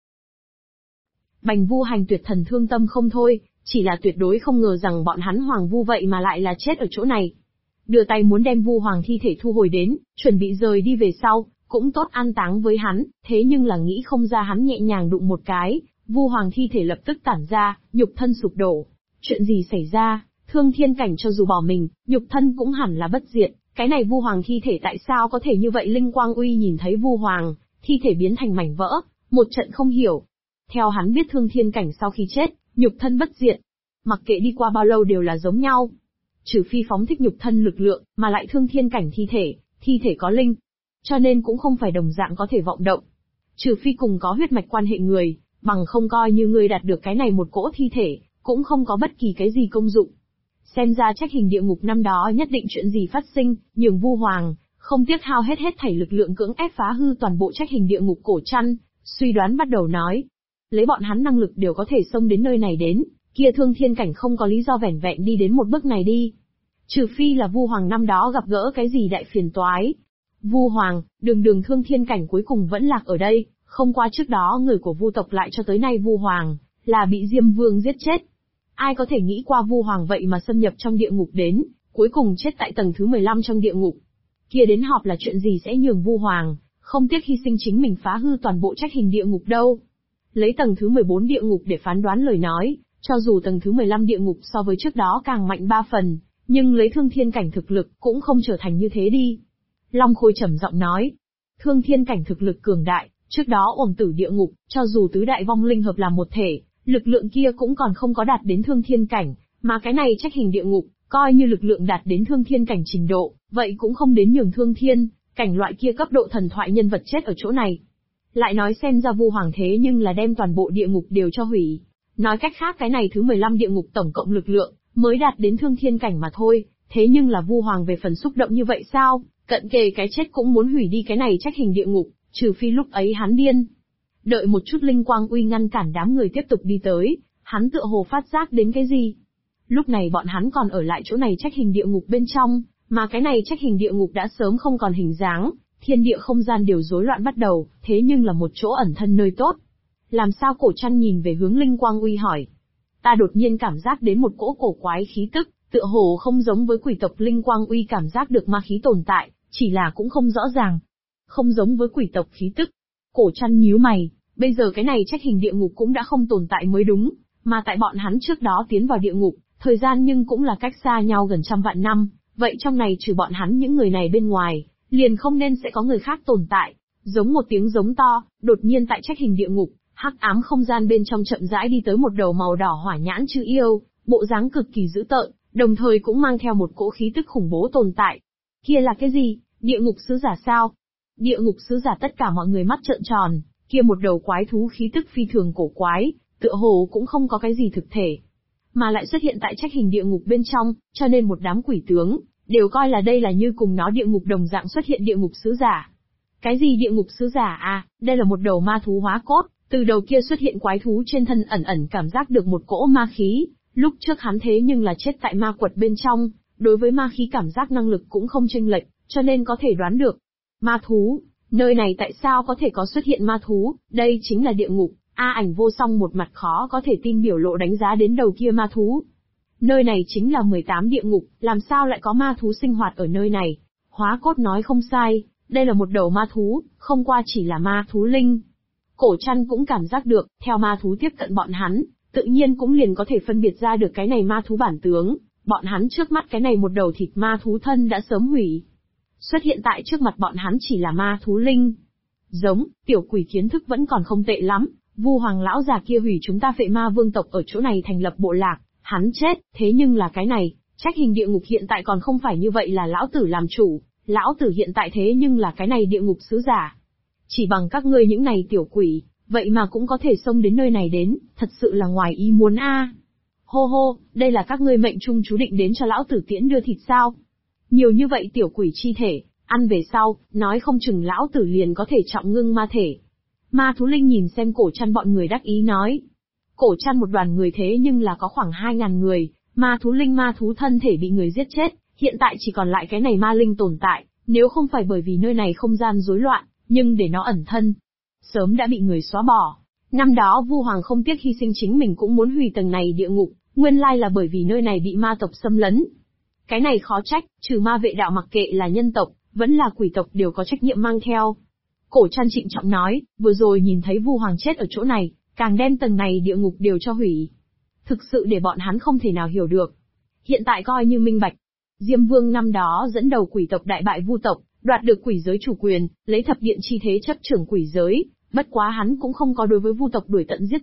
Bành Vu Hành Tuyệt Thần thương tâm không thôi, chỉ là tuyệt đối không ngờ rằng bọn hắn Hoàng Vu vậy mà lại là chết ở chỗ này. Đưa tay muốn đem Vu Hoàng thi thể thu hồi đến, chuẩn bị rời đi về sau, cũng tốt an táng với hắn, thế nhưng là nghĩ không ra hắn nhẹ nhàng đụng một cái, Vu Hoàng thi thể lập tức tản ra, nhục thân sụp đổ. Chuyện gì xảy ra? Thương Thiên cảnh cho dù bỏ mình, nhục thân cũng hẳn là bất diệt, cái này Vu Hoàng thi thể tại sao có thể như vậy? Linh Quang Uy nhìn thấy Vu Hoàng thi thể biến thành mảnh vỡ, một trận không hiểu. Theo hắn biết Thương Thiên cảnh sau khi chết, nhục thân bất diệt. mặc kệ đi qua bao lâu đều là giống nhau. Trừ phi phóng thích nhục thân lực lượng, mà lại thương thiên cảnh thi thể có linh. Cho nên cũng không phải đồng dạng có thể vọng động. Trừ phi cùng có huyết mạch quan hệ người, bằng không coi như người đạt được cái này một cỗ thi thể, cũng không có bất kỳ cái gì công dụng. Xem ra trách hình địa ngục năm đó nhất định chuyện gì phát sinh, nhường Vu Hoàng không tiếc hao hết thảy lực lượng cưỡng ép phá hư toàn bộ trách hình địa ngục Cổ Trăn, suy đoán bắt đầu nói. Lấy bọn hắn năng lực đều có thể xông đến nơi này đến, kia thương thiên cảnh không có lý do vẻn vẹn đi đến một bước này đi. Trừ phi là Vu Hoàng năm đó gặp gỡ cái gì đại phiền toái. Vu Hoàng, đường thương thiên cảnh cuối cùng vẫn lạc ở đây, không qua trước đó người của Vu tộc lại cho tới nay Vu Hoàng là bị Diêm Vương giết chết. Ai có thể nghĩ qua Vu Hoàng vậy mà xâm nhập trong địa ngục đến, cuối cùng chết tại tầng thứ 15 trong địa ngục. Kia đến họp là chuyện gì sẽ nhường Vu Hoàng không tiếc hy sinh chính mình phá hư toàn bộ trách hình địa ngục đâu. Lấy tầng thứ 14 địa ngục để phán đoán lời nói, cho dù tầng thứ 15 địa ngục so với trước đó càng mạnh 3 phần, nhưng lấy thương thiên cảnh thực lực cũng không trở thành như thế đi. Long Khôi trầm giọng nói, thương thiên cảnh thực lực cường đại, trước đó uổng tử địa ngục, cho dù tứ đại vong linh hợp làm một thể, lực lượng kia cũng còn không có đạt đến thương thiên cảnh, mà cái này trách hình địa ngục, coi như lực lượng đạt đến thương thiên cảnh trình độ, vậy cũng không đến nhường thương thiên cảnh loại kia cấp độ thần thoại nhân vật chết ở chỗ này. Lại nói xem ra Vu Hoàng thế nhưng là đem toàn bộ địa ngục đều cho hủy. Nói cách khác cái này thứ 15 địa ngục tổng cộng lực lượng, mới đạt đến thương thiên cảnh mà thôi, thế nhưng là Vu Hoàng về phần xúc động như vậy sao, cận kề cái chết cũng muốn hủy đi cái này trách hình địa ngục, trừ phi lúc ấy hắn điên. Đợi một chút Linh Quang Uy ngăn cản đám người tiếp tục đi tới, hắn tựa hồ phát giác đến cái gì. Lúc này bọn hắn còn ở lại chỗ này trách hình địa ngục bên trong, mà cái này trách hình địa ngục đã sớm không còn hình dáng, thiên địa không gian đều rối loạn bắt đầu, thế nhưng là một chỗ ẩn thân nơi tốt. Làm sao Cổ Trăn nhìn về hướng Linh Quang Uy hỏi. Ta đột nhiên cảm giác đến một cỗ cổ quái khí tức, tựa hồ không giống với quỷ tộc. Linh Quang Uy cảm giác được ma khí tồn tại, chỉ là cũng không rõ ràng. Không giống với quỷ tộc khí tức. Cổ Trăn nhíu mày, bây giờ cái này trách hình địa ngục cũng đã không tồn tại mới đúng, mà tại bọn hắn trước đó tiến vào địa ngục, thời gian nhưng cũng là cách xa nhau gần trăm vạn năm, vậy trong này trừ bọn hắn những người này bên ngoài, liền không nên sẽ có người khác tồn tại. Giống một tiếng giống to, đột nhiên tại trách hình địa ngục, hắc ám không gian bên trong chậm rãi đi tới một đầu màu đỏ hỏa nhãn chư yêu, bộ dáng cực kỳ dữ tợn, đồng thời cũng mang theo một cỗ khí tức khủng bố tồn tại. Kia là cái gì? Địa ngục sứ giả sao? Địa ngục sứ giả tất cả mọi người mắt trợn tròn, kia một đầu quái thú khí tức phi thường cổ quái, tựa hồ cũng không có cái gì thực thể, mà lại xuất hiện tại trách hình địa ngục bên trong, cho nên một đám quỷ tướng đều coi là đây là như cùng nó địa ngục đồng dạng xuất hiện địa ngục sứ giả. Cái gì địa ngục sứ giả à? Đây là một đầu ma thú hóa cốt, từ đầu kia xuất hiện quái thú trên thân ẩn ẩn cảm giác được một cỗ ma khí, lúc trước hắn thế nhưng là chết tại ma quật bên trong, đối với ma khí cảm giác năng lực cũng không chênh lệch, cho nên có thể đoán được. Ma thú, nơi này tại sao có thể có xuất hiện ma thú, đây chính là địa ngục. Ảnh Vô Song một mặt khó có thể tin biểu lộ đánh giá đến đầu kia ma thú. Nơi này chính là 18 địa ngục, làm sao lại có ma thú sinh hoạt ở nơi này? Hóa cốt nói không sai, đây là một đầu ma thú, không qua chỉ là ma thú linh. Cổ Trăn cũng cảm giác được, theo ma thú tiếp cận bọn hắn, tự nhiên cũng liền có thể phân biệt ra được cái này ma thú bản tướng, bọn hắn trước mắt cái này một đầu thịt ma thú thân đã sớm hủy. Xuất hiện tại trước mặt bọn hắn chỉ là ma thú linh. Giống, tiểu quỷ kiến thức vẫn còn không tệ lắm. Vu Hoàng lão già kia hủy chúng ta Phệ Ma Vương tộc ở chỗ này thành lập bộ lạc, hắn chết, thế nhưng là cái này, trách hình địa ngục hiện tại còn không phải như vậy là lão tử làm chủ, lão tử hiện tại thế nhưng là cái này địa ngục sứ giả. Chỉ bằng các ngươi những này tiểu quỷ, vậy mà cũng có thể xông đến nơi này đến, thật sự là ngoài ý muốn a. Hô hô, đây là các ngươi mệnh trung chú định đến cho lão tử tiễn đưa thịt sao? Nhiều như vậy tiểu quỷ chi thể, ăn về sau, nói không chừng lão tử liền có thể trọng ngưng ma thể. Ma thú linh nhìn xem Cổ Trăn bọn người đắc ý nói. Cổ Trăn một đoàn người thế nhưng là có khoảng 2.000 người, ma thú linh ma thú thân thể bị người giết chết, hiện tại chỉ còn lại cái này ma linh tồn tại, nếu không phải bởi vì nơi này không gian rối loạn, nhưng để nó ẩn thân, sớm đã bị người xóa bỏ. Năm đó Vu Hoàng không tiếc hy sinh chính mình cũng muốn hủy tầng này địa ngục, nguyên lai là bởi vì nơi này bị ma tộc xâm lấn. Cái này khó trách, trừ ma vệ đạo mặc kệ là nhân tộc, vẫn là quỷ tộc đều có trách nhiệm mang theo. Cổ Trăn trịnh trọng nói, vừa rồi nhìn thấy Vu Hoàng chết ở chỗ này, càng đem tầng này địa ngục đều cho hủy. Thực sự để bọn hắn không thể nào hiểu được. Hiện tại coi như minh bạch. Diêm Vương năm đó dẫn đầu quỷ tộc đại bại Vu tộc, đoạt được quỷ giới chủ quyền, lấy thập điện chi thế chấp trưởng quỷ giới, bất quá hắn cũng không có đối với Vu tộc đuổi tận giết tuyệt,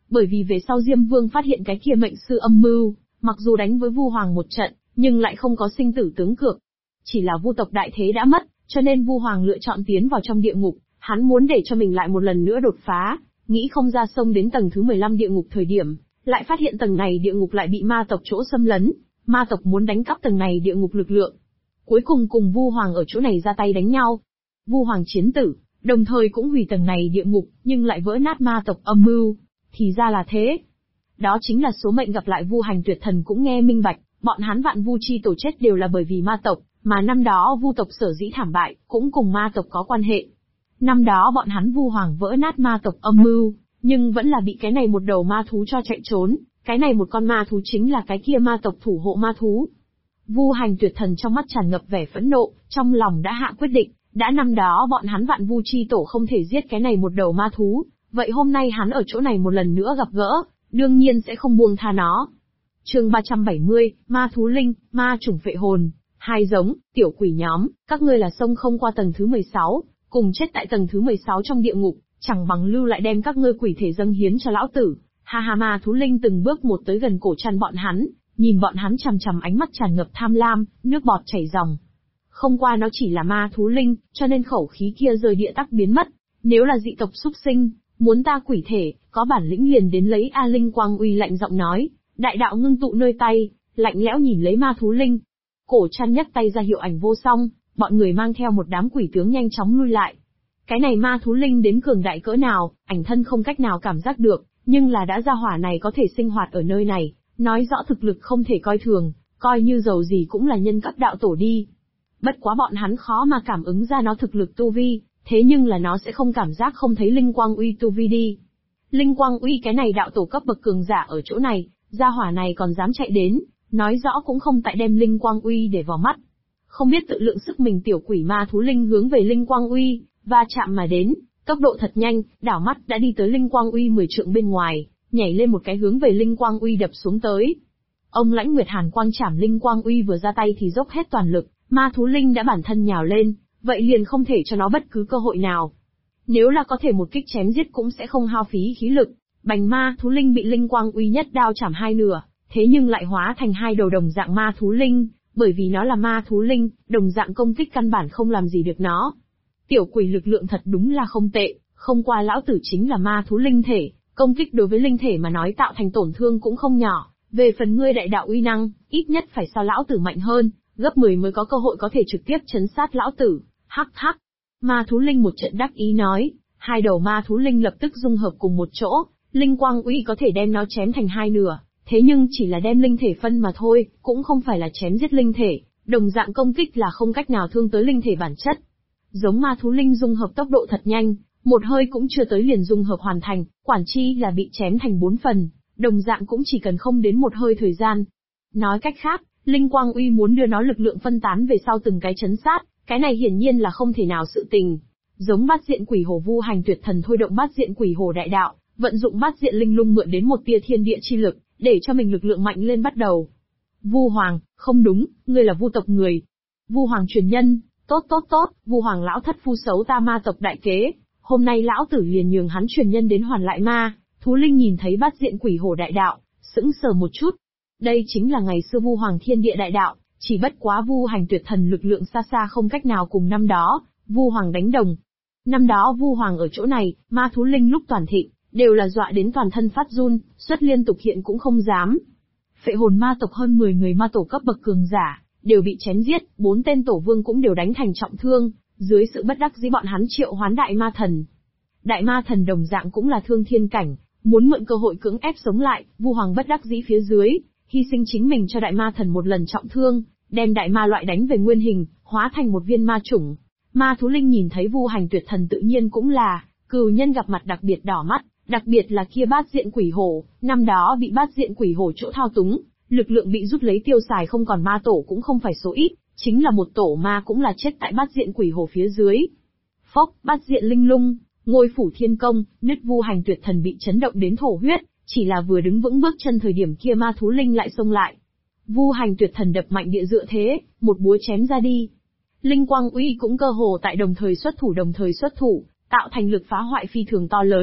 Bởi vì về sau Diêm Vương phát hiện cái kia mệnh sư âm mưu, mặc dù đánh với Vu Hoàng một trận, nhưng lại không có sinh tử tướng cược. Chỉ là Vu tộc đại thế đã mất, cho nên Vu Hoàng lựa chọn tiến vào trong địa ngục, hắn muốn để cho mình lại một lần nữa đột phá, nghĩ không ra xông đến tầng thứ 15 địa ngục thời điểm, lại phát hiện tầng này địa ngục lại bị ma tộc chỗ xâm lấn, ma tộc muốn đánh cắp tầng này địa ngục lực lượng. Cuối cùng cùng Vu Hoàng ở chỗ này ra tay đánh nhau. Vu Hoàng chiến tử, đồng thời cũng hủy tầng này địa ngục, nhưng lại vỡ nát ma tộc âm mưu. Thì ra là thế. Đó chính là số mệnh gặp lại Vu Hành Tuyệt Thần cũng nghe minh bạch, bọn hắn Vạn Vu chi tổ chết đều là bởi vì ma tộc, mà năm đó Vu tộc sở dĩ thảm bại, cũng cùng ma tộc có quan hệ. Năm đó bọn hắn Vu Hoàng vỡ nát ma tộc âm mưu, nhưng vẫn là bị cái này một đầu ma thú cho chạy trốn, cái này một con ma thú chính là cái kia ma tộc thủ hộ ma thú. Vu Hành Tuyệt Thần trong mắt tràn ngập vẻ phẫn nộ, trong lòng đã hạ quyết định, đã năm đó bọn hắn Vạn Vu chi tổ không thể giết cái này một đầu ma thú, vậy hôm nay hắn ở chỗ này một lần nữa gặp gỡ, đương nhiên sẽ không buông tha nó. Chương 370, Ma thú linh, ma chủng phệ hồn, hai giống, tiểu quỷ nhóm, các ngươi là xông không qua tầng thứ 16, cùng chết tại tầng thứ 16 trong địa ngục, chẳng bằng lưu lại đem các ngươi quỷ thể dâng hiến cho lão tử. Ha ha, ma thú linh từng bước một tới gần cổ chăn bọn hắn, nhìn bọn hắn chằm chằm ánh mắt tràn ngập tham lam, nước bọt chảy ròng. Không qua nó chỉ là ma thú linh, cho nên khẩu khí kia rời địa tắc biến mất. Nếu là dị tộc súc sinh, muốn ta quỷ thể, có bản lĩnh liền đến lấy A Linh Quang Uy lạnh giọng nói, đại đạo ngưng tụ nơi tay, lạnh lẽo nhìn lấy ma thú linh. Cổ chăn nhấc tay ra hiệu ảnh vô song, bọn người mang theo một đám quỷ tướng nhanh chóng lui lại. Cái này ma thú linh đến cường đại cỡ nào, ảnh thân không cách nào cảm giác được, nhưng là đã ra hỏa này có thể sinh hoạt ở nơi này, nói rõ thực lực không thể coi thường, coi như giàu gì cũng là nhân cấp đạo tổ đi. Bất quá bọn hắn khó mà cảm ứng ra nó thực lực tu vi, thế nhưng là nó sẽ không cảm giác không thấy Linh Quang Uy tu vi đi. Linh Quang Uy cái này đạo tổ cấp bậc cường giả ở chỗ này, gia hỏa này còn dám chạy đến, nói rõ cũng không tại đem Linh Quang Uy để vào mắt. Không biết tự lượng sức mình tiểu quỷ ma thú linh hướng về Linh Quang Uy, va chạm mà đến, tốc độ thật nhanh, đảo mắt đã đi tới Linh Quang Uy 10 trượng bên ngoài, nhảy lên một cái hướng về Linh Quang Uy đập xuống tới. Ông Lãnh Nguyệt Hàn Quang chảm Linh Quang Uy vừa ra tay thì dốc hết toàn lực, ma thú linh đã bản thân nhào lên, vậy liền không thể cho nó bất cứ cơ hội nào. Nếu là có thể một kích chém giết cũng sẽ không hao phí khí lực. Bành ma thú linh bị Linh Quang Uy nhất đao chảm hai nửa, thế nhưng lại hóa thành hai đầu đồng dạng ma thú linh, bởi vì nó là ma thú linh, đồng dạng công kích căn bản không làm gì được nó. Tiểu quỷ lực lượng thật đúng là không tệ, không qua lão tử chính là ma thú linh thể, công kích đối với linh thể mà nói tạo thành tổn thương cũng không nhỏ, về phần ngươi đại đạo uy năng, ít nhất phải so lão tử mạnh hơn, gấp 10 mới có cơ hội có thể trực tiếp chấn sát lão tử. Hắc hắc. Ma thú linh một trận đắc ý nói, hai đầu ma thú linh lập tức dung hợp cùng một chỗ, Linh Quang Uy có thể đem nó chém thành hai nửa, thế nhưng chỉ là đem linh thể phân mà thôi, cũng không phải là chém giết linh thể, đồng dạng công kích là không cách nào thương tới linh thể bản chất. Giống ma thú linh dung hợp tốc độ thật nhanh, một hơi cũng chưa tới liền dung hợp hoàn thành, quản chi là bị chém thành 4 phần, đồng dạng cũng chỉ cần không đến một hơi thời gian. Nói cách khác, Linh Quang Uy muốn đưa nó lực lượng phân tán về sau từng cái chấn sát, cái này hiển nhiên là không thể nào sự tình. Giống Bát Diện Quỷ Hổ Vu Hành Tuyệt Thần thôi động Bát Diện Quỷ Hổ đại đạo, vận dụng Bát Diện Linh Lung mượn đến một tia thiên địa chi lực, để cho mình lực lượng mạnh lên bắt đầu. Vu Hoàng, không đúng, ngươi là Vu tộc người. Vu Hoàng truyền nhân, tốt, Vu Hoàng lão thất phu xấu ta ma tộc đại kế, hôm nay lão tử liền nhường hắn truyền nhân đến hoàn lại ma. Thú Linh nhìn thấy Bát Diện Quỷ Hổ đại đạo, sững sờ một chút. Đây chính là ngày xưa Vu Hoàng thiên địa đại đạo, chỉ bất quá Vu Hành Tuyệt Thần lực lượng xa xa không cách nào cùng năm đó Vu Hoàng đánh đồng. Năm đó Vu Hoàng ở chỗ này, ma thú linh lúc toàn thịnh, đều là dọa đến toàn thân phát run, xuất liên tục hiện cũng không dám. Phệ hồn ma tộc hơn 10 người ma tổ cấp bậc cường giả, đều bị chém giết, 4 tên tổ vương cũng đều đánh thành trọng thương, dưới sự bất đắc dĩ bọn hắn triệu hoán đại ma thần. Đại ma thần đồng dạng cũng là thương thiên cảnh, muốn mượn cơ hội cưỡng ép sống lại, Vu Hoàng bất đắc dĩ phía dưới, hy sinh chính mình cho đại ma thần một lần trọng thương, đem đại ma loại đánh về nguyên hình, hóa thành một viên ma chủng. Ma thú linh nhìn thấy Vu Hành Tuyệt Thần tự nhiên cũng là, cừu nhân gặp mặt đặc biệt đỏ mắt, đặc biệt là kia Bát Diện Quỷ Hổ, năm đó bị Bát Diện Quỷ Hổ chỗ thao túng, lực lượng bị rút lấy tiêu xài không còn ma tổ cũng không phải số ít, chính là một tổ ma cũng là chết tại Bát Diện Quỷ Hổ phía dưới. Phốc, Bát Diện Linh Lung, Ngôi Phủ Thiên Công, nứt Vu Hành Tuyệt Thần bị chấn động đến thổ huyết, chỉ là vừa đứng vững bước chân thời điểm kia ma thú linh lại xông lại. Vu Hành Tuyệt Thần đập mạnh địa dựa thế, một búa chém ra đi. Linh Quang Uy cũng cơ hồ tại đồng thời xuất thủ, tạo thành lực phá hoại phi thường to lớn,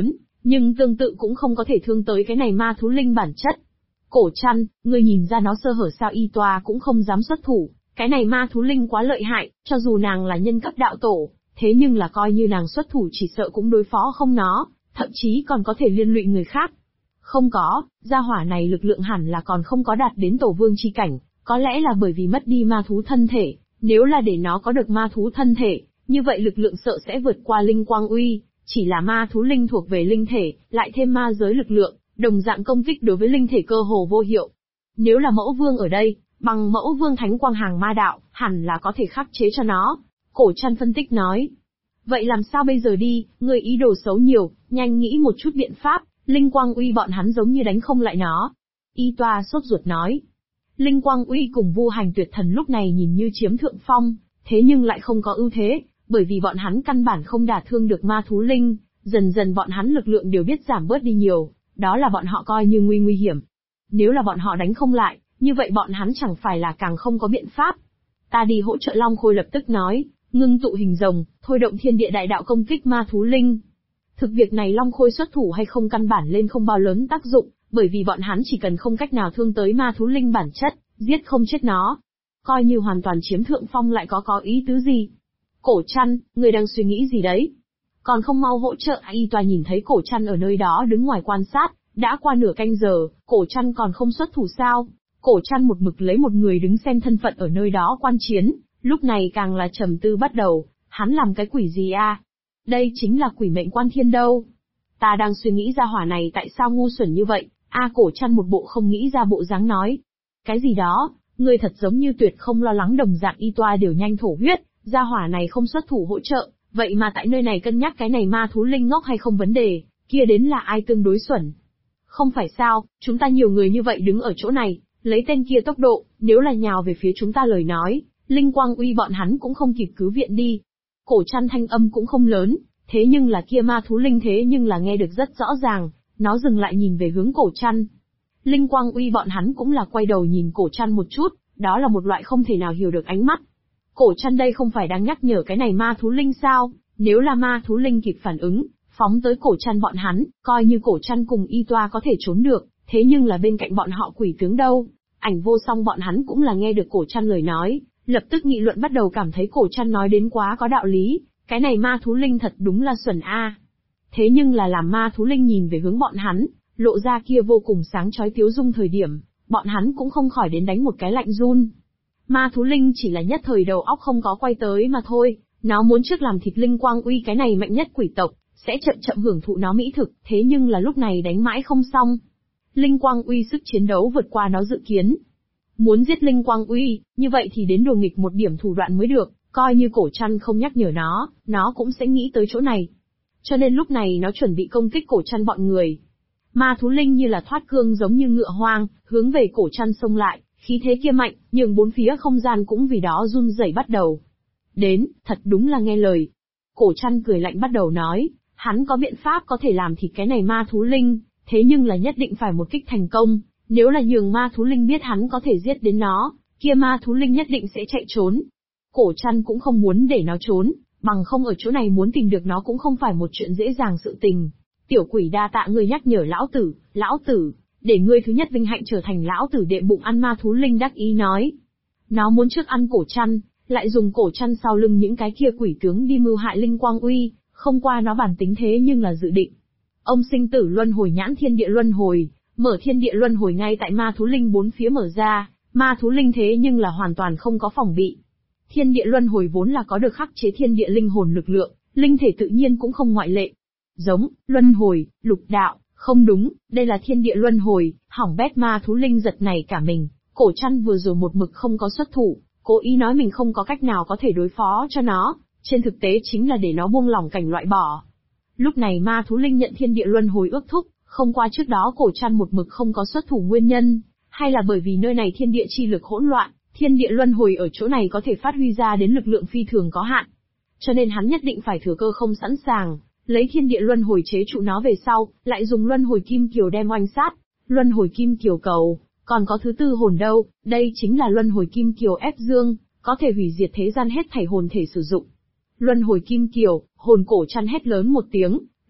nhưng tương tự cũng không có thể thương tới cái này ma thú linh bản chất. Cổ Trăn, ngươi nhìn ra nó sơ hở sao? Y Toa cũng không dám xuất thủ, cái này ma thú linh quá lợi hại, cho dù nàng là nhân cấp đạo tổ, thế nhưng là coi như nàng xuất thủ chỉ sợ cũng đối phó không nó, thậm chí còn có thể liên lụy người khác. Không có, gia hỏa này lực lượng hẳn là còn không có đạt đến tổ vương chi cảnh, có lẽ là bởi vì mất đi ma thú thân thể, nếu là để nó có được ma thú thân thể, như vậy lực lượng sợ sẽ vượt qua linh quang uy, chỉ là ma thú linh thuộc về linh thể, lại thêm ma giới lực lượng, đồng dạng công kích đối với linh thể cơ hồ vô hiệu. Nếu là mẫu vương ở đây, bằng mẫu vương thánh quang hàng ma đạo, hẳn là có thể khắc chế cho nó. Cổ Trăn phân tích nói. Vậy làm sao bây giờ đi, người ý đồ xấu nhiều, nhanh nghĩ một chút biện pháp, linh quang uy bọn hắn giống như đánh không lại nó. Y Toa sốt ruột nói. Linh quang uy cùng Vu Hành Tuyệt Thần lúc này nhìn như chiếm thượng phong, thế nhưng lại không có ưu thế, bởi vì bọn hắn căn bản không đả thương được ma thú linh, dần dần bọn hắn lực lượng đều biết giảm bớt đi nhiều, đó là bọn họ coi như nguy hiểm. Nếu là bọn họ đánh không lại, như vậy bọn hắn chẳng phải là càng không có biện pháp. Ta đi hỗ trợ. Long Khôi lập tức nói, ngưng tụ hình rồng, thôi động thiên địa đại đạo công kích ma thú linh. Thực việc này Long Khôi xuất thủ hay không căn bản lên không bao lớn tác dụng, bởi vì bọn hắn chỉ cần không cách nào thương tới ma thú linh bản chất, giết không chết nó. Coi như hoàn toàn chiếm thượng phong lại có ý tứ gì? Cổ Trăn, người đang suy nghĩ gì đấy? Còn không mau hỗ trợ? Y Toa nhìn thấy Cổ Trăn ở nơi đó đứng ngoài quan sát, đã qua nửa canh giờ, Cổ Trăn còn không xuất thủ sao? Cổ Trăn một mực lấy một người đứng xem thân phận ở nơi đó quan chiến, lúc này càng là trầm tư bắt đầu, hắn làm cái quỷ gì a? Đây chính là quỷ mệnh quan thiên đâu. Ta đang suy nghĩ ra hỏa này tại sao ngu xuẩn như vậy, Cổ Trăn một bộ không nghĩ ra bộ dáng nói. Cái gì đó, ngươi thật giống như tuyệt không lo lắng đồng dạng. Y Toa đều nhanh thổ huyết, gia hỏa này không xuất thủ hỗ trợ, vậy mà tại nơi này cân nhắc cái này ma thú linh ngốc hay không vấn đề, kia đến là ai tương đối xuẩn. Không phải sao, chúng ta nhiều người như vậy đứng ở chỗ này, lấy tên kia tốc độ, nếu là nhào về phía chúng ta lời nói, linh quang uy bọn hắn cũng không kịp cứu viện đi. Cổ Trăn thanh âm cũng không lớn, thế nhưng là kia ma thú linh thế nhưng là nghe được rất rõ ràng, nó dừng lại nhìn về hướng Cổ Trăn. Linh quang uy bọn hắn cũng là quay đầu nhìn Cổ Trăn một chút, đó là một loại không thể nào hiểu được ánh mắt. Cổ Trăn đây không phải đang nhắc nhở cái này ma thú linh sao? Nếu là ma thú linh kịp phản ứng, phóng tới Cổ Trăn bọn hắn, coi như Cổ Trăn cùng Y Toa có thể trốn được, thế nhưng là bên cạnh bọn họ quỷ tướng đâu? Ảnh Vô Song bọn hắn cũng là nghe được Cổ Trăn lời nói, lập tức nghị luận bắt đầu cảm thấy Cổ Trăn nói đến quá có đạo lý, cái này ma thú linh thật đúng là xuẩn a. Thế nhưng là làm ma thú linh nhìn về hướng bọn hắn, lộ ra kia vô cùng sáng chói tiếu dung thời điểm, bọn hắn cũng không khỏi đến đánh một cái lạnh run. Ma thú linh chỉ là nhất thời đầu óc không có quay tới mà thôi, nó muốn trước làm thịt linh quang uy cái này mạnh nhất quỷ tộc, sẽ chậm chậm hưởng thụ nó mỹ thực, thế nhưng là lúc này đánh mãi không xong. Linh quang uy sức chiến đấu vượt qua nó dự kiến. Muốn giết linh quang uy, như vậy thì đến đùa nghịch một điểm thủ đoạn mới được, coi như Cổ Trăn không nhắc nhở nó cũng sẽ nghĩ tới chỗ này. Cho nên lúc này nó chuẩn bị công kích Cổ Trăn bọn người. Ma thú linh như là thoát cương giống như ngựa hoang, hướng về Cổ Trăn xông lại, khí thế kia mạnh, nhường bốn phía không gian cũng vì đó run rẩy bắt đầu. Đến, thật đúng là nghe lời. Cổ Trăn cười lạnh bắt đầu nói, hắn có biện pháp có thể làm thịt cái này ma thú linh, thế nhưng là nhất định phải một kích thành công, nếu là nhường ma thú linh biết hắn có thể giết đến nó, kia ma thú linh nhất định sẽ chạy trốn. Cổ Trăn cũng không muốn để nó trốn, bằng không ở chỗ này muốn tìm được nó cũng không phải một chuyện dễ dàng sự tình. Tiểu quỷ đa tạ ngươi nhắc nhở lão tử, để ngươi thứ nhất vinh hạnh trở thành lão tử đệm bụng ăn. Ma thú linh đắc ý nói. Nó muốn trước ăn Cổ Trăn, lại dùng Cổ Trăn sau lưng những cái kia quỷ tướng đi mưu hại linh quang uy, không qua nó bản tính thế nhưng là dự định. Ông sinh tử luân hồi nhãn thiên địa luân hồi, mở thiên địa luân hồi ngay tại ma thú linh bốn phía mở ra, ma thú linh thế nhưng là hoàn toàn không có phòng bị. Thiên địa luân hồi vốn là có được khắc chế thiên địa linh hồn lực lượng, linh thể tự nhiên cũng không ngoại lệ. Giống, luân hồi, lục đạo, không đúng, đây là thiên địa luân hồi, hỏng bét. Ma thú linh giật này cả mình, Cổ Trăn vừa rồi một mực không có xuất thủ, cố ý nói mình không có cách nào có thể đối phó cho nó, trên thực tế chính là để nó buông lỏng cảnh loại bỏ. Lúc này ma thú linh nhận thiên địa luân hồi ước thúc, không qua trước đó Cổ Trăn một mực không có xuất thủ nguyên nhân, hay là bởi vì nơi này thiên địa chi lực hỗn loạn, thiên địa luân hồi ở chỗ này có thể phát huy ra đến lực lượng phi thường có hạn. Cho nên hắn nhất định phải thừa cơ không sẵn sàng, lấy thiên địa luân hồi chế trụ nó về sau, lại dùng luân hồi kim kiều đem oanh sát. Luân hồi kim kiều cầu, còn có thứ tư hồn đâu, đây chính là luân hồi kim kiều ép dương, có thể hủy diệt thế gian hết thảy hồn thể sử dụng. Luân hồi kim kiều, hồn. Cổ Trăn hét lớn một tiếng,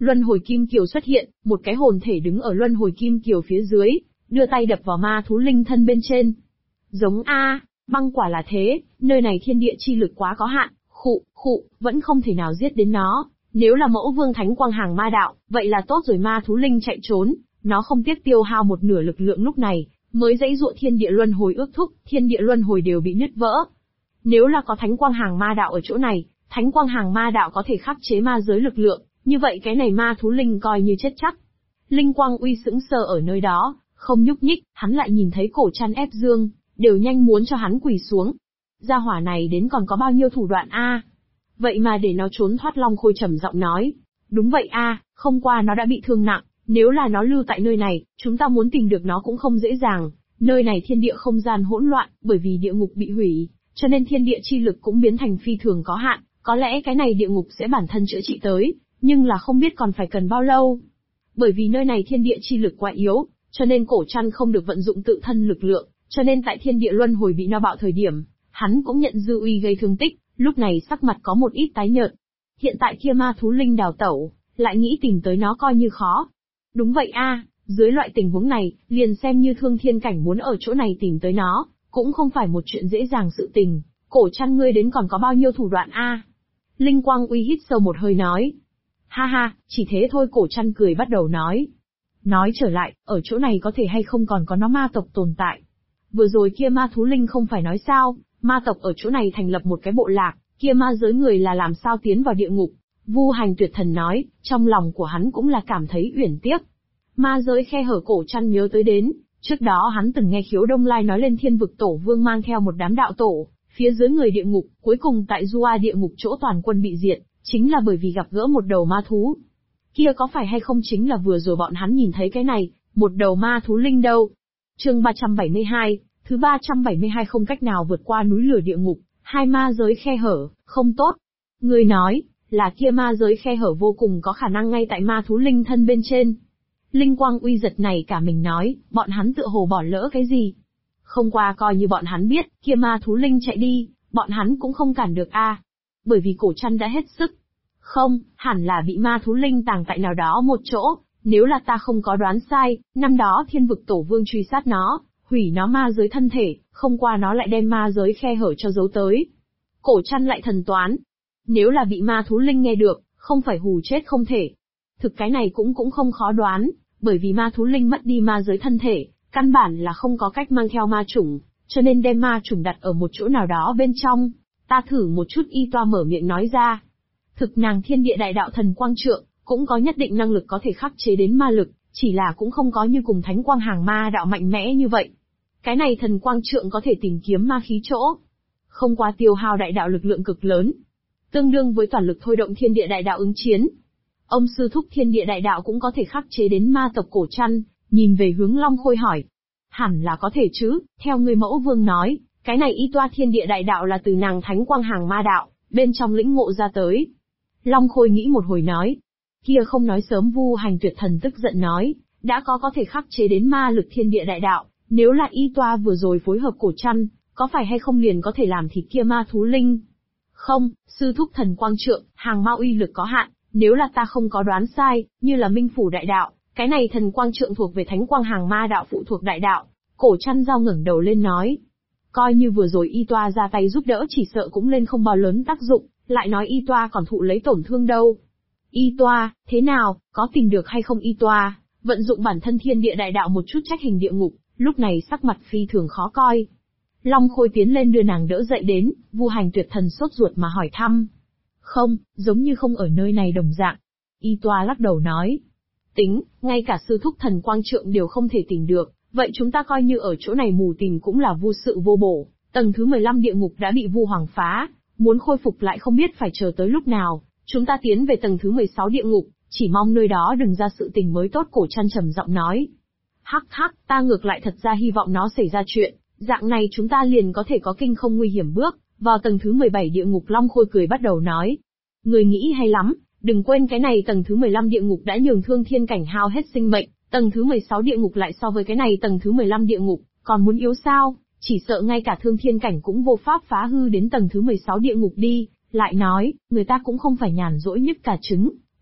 Luân hồi kim kiều xuất hiện, một cái hồn thể đứng ở luân hồi kim kiều phía dưới, đưa tay đập vào ma thú linh thân bên trên. Giống a, băng quả là thế, nơi này thiên địa chi lực quá có hạn, vẫn không thể nào giết đến nó. Nếu là mẫu vương thánh quang hàng ma đạo, vậy là tốt rồi, ma thú linh chạy trốn, nó không tiếc tiêu hao một nửa lực lượng lúc này, mới dãy dụa thiên địa luân hồi ước thúc, thiên địa luân hồi đều bị nứt vỡ. Nếu là có thánh quang hàng ma đạo ở chỗ này, thánh quang hàng ma đạo có thể khắc chế ma giới lực lượng, như vậy cái này ma thú linh coi như chết chắc. Linh quang uy sững sờ ở nơi đó, không nhúc nhích, hắn lại nhìn thấy cổ chăn ép dương, đều nhanh muốn cho hắn quỳ xuống. Gia hỏa này đến còn có bao nhiêu thủ đoạn a? Vậy mà để nó trốn thoát. Long Khôi trầm giọng nói. Đúng vậy a, không qua nó đã bị thương nặng, nếu là nó lưu tại nơi này, chúng ta muốn tìm được nó cũng không dễ dàng. Nơi này thiên địa không gian hỗn loạn, bởi vì địa ngục bị hủy, cho nên thiên địa chi lực cũng biến thành phi thường có hạn, có lẽ cái này địa ngục sẽ bản thân chữa trị tới, nhưng là không biết còn phải cần bao lâu. Bởi vì nơi này thiên địa chi lực quá yếu, cho nên cổ chăn không được vận dụng tự thân lực lượng, cho nên tại thiên địa luân hồi bị no bạo thời điểm, hắn cũng nhận dư uy gây thương tích, lúc này sắc mặt có một ít tái nhợt. Hiện tại kia ma thú linh đào tẩu, lại nghĩ tìm tới nó coi như khó. Đúng vậy a, dưới loại tình huống này, liền xem như thương thiên cảnh muốn ở chỗ này tìm tới nó, cũng không phải một chuyện dễ dàng sự tình. Cổ chăn ngươi đến còn có bao nhiêu thủ đoạn a? Linh Quang Uy hít sâu một hơi nói. Ha ha, chỉ thế thôi. Cổ chăn cười bắt đầu nói. Nói trở lại, ở chỗ này có thể hay không còn có nó ma tộc tồn tại. Vừa rồi kia ma thú linh không phải nói sao, ma tộc ở chỗ này thành lập một cái bộ lạc, kia ma giới người là làm sao tiến vào địa ngục. Vu Hành Tuyệt Thần nói, trong lòng của hắn cũng là cảm thấy uyển tiếc. Ma giới khe hở. Cổ chăn nhớ tới đến, trước đó hắn từng nghe Khiếu Đông Lai nói lên Thiên Vực Tổ Vương mang theo một đám đạo tổ, phía dưới người địa ngục, cuối cùng tại Dua địa ngục chỗ toàn quân bị diệt, chính là bởi vì gặp gỡ một đầu ma thú. Kia có phải hay không chính là vừa rồi bọn hắn nhìn thấy cái này, một đầu ma thú linh đâu. Chương 372, thứ 372 không cách nào vượt qua núi lửa địa ngục, hai ma giới khe hở, không tốt. Người nói, là kia ma giới khe hở vô cùng có khả năng ngay tại ma thú linh thân bên trên. Linh Quang Uy giật này cả mình nói, bọn hắn tựa hồ bỏ lỡ cái gì. Không qua coi như bọn hắn biết, kia ma thú linh chạy đi, bọn hắn cũng không cản được a. Bởi vì cổ chăn đã hết sức. Không, hẳn là bị ma thú linh tàng tại nào đó một chỗ, nếu là ta không có đoán sai, năm đó Thiên Vực Tổ Vương truy sát nó, hủy nó ma giới thân thể, không qua nó lại đem ma giới khe hở cho giấu tới. Cổ chăn lại thần toán. Nếu là bị ma thú linh nghe được, không phải hù chết không thể. Thực cái này cũng không khó đoán, bởi vì ma thú linh mất đi ma giới thân thể, căn bản là không có cách mang theo ma chủng, cho nên đem ma chủng đặt ở một chỗ nào đó bên trong. Ta thử một chút. Y Toa mở miệng nói ra. Thực nàng thiên địa đại đạo thần quang trượng, cũng có nhất định năng lực có thể khắc chế đến ma lực, chỉ là cũng không có như cùng thánh quang hàng ma đạo mạnh mẽ như vậy. Cái này thần quang trượng có thể tìm kiếm ma khí chỗ, không quá tiêu hao đại đạo lực lượng cực lớn, tương đương với toàn lực thôi động thiên địa đại đạo ứng chiến. Ông sư thúc thiên địa đại đạo cũng có thể khắc chế đến ma tộc. Cổ chăn nhìn về hướng Long Khôi hỏi. Hẳn là có thể chứ, theo người mẫu vương nói, cái này Y Toa thiên địa đại đạo là từ nàng thánh quang hàng ma đạo, bên trong lĩnh ngộ ra tới. Long Khôi nghĩ một hồi nói. Kia không nói sớm. Vu Hành Tuyệt Thần tức giận nói, đã có thể khắc chế đến ma lực thiên địa đại đạo, nếu là Y Toa vừa rồi phối hợp cổ chăn, có phải hay không liền có thể làm thịt kia ma thú linh? Không, sư thúc thần quang trượng, hàng ma uy lực có hạn, nếu là ta không có đoán sai, như là minh phủ đại đạo, cái này thần quang trượng thuộc về thánh quang hàng ma đạo phụ thuộc đại đạo. Cổ chăn dao ngẩng đầu lên nói. Coi như vừa rồi Y Toa ra tay giúp đỡ chỉ sợ cũng lên không bao lớn tác dụng, lại nói Y Toa còn thụ lấy tổn thương đâu. Y Toa, thế nào, có tìm được hay không? Y Toa vận dụng bản thân thiên địa đại đạo một chút trách hình địa ngục, lúc này sắc mặt phi thường khó coi. Long Khôi tiến lên đưa nàng đỡ dậy đến, Vu Hành Tuyệt Thần sốt ruột mà hỏi thăm. Không, giống như không ở nơi này đồng dạng. Y Toa lắc đầu nói. Tính, ngay cả sư thúc thần quang trượng đều không thể tìm được, vậy chúng ta coi như ở chỗ này mù tìm cũng là vô sự vô bổ. Tầng thứ 15 địa ngục đã bị Vu Hoàng phá, muốn khôi phục lại không biết phải chờ tới lúc nào. Chúng ta tiến về tầng thứ 16 địa ngục, chỉ mong nơi đó đừng ra sự tình mới tốt. Cổ chăn trầm giọng nói. Hắc hắc, ta ngược lại thật ra hy vọng nó xảy ra chuyện, dạng này chúng ta liền có thể có kinh không nguy hiểm bước vào tầng thứ 17 địa ngục. Long Khôi cười bắt đầu nói. Người nghĩ hay lắm, đừng quên cái này tầng thứ 15 địa ngục đã nhường thương thiên cảnh hao hết sinh mệnh, tầng thứ 16 địa ngục lại so với cái này tầng thứ 15 địa ngục, còn muốn yếu sao, chỉ sợ ngay cả thương thiên cảnh cũng vô pháp phá hư đến tầng thứ 16 địa ngục đi. Lại nói, người ta cũng không phải nhàn rỗi nhức cả trứng,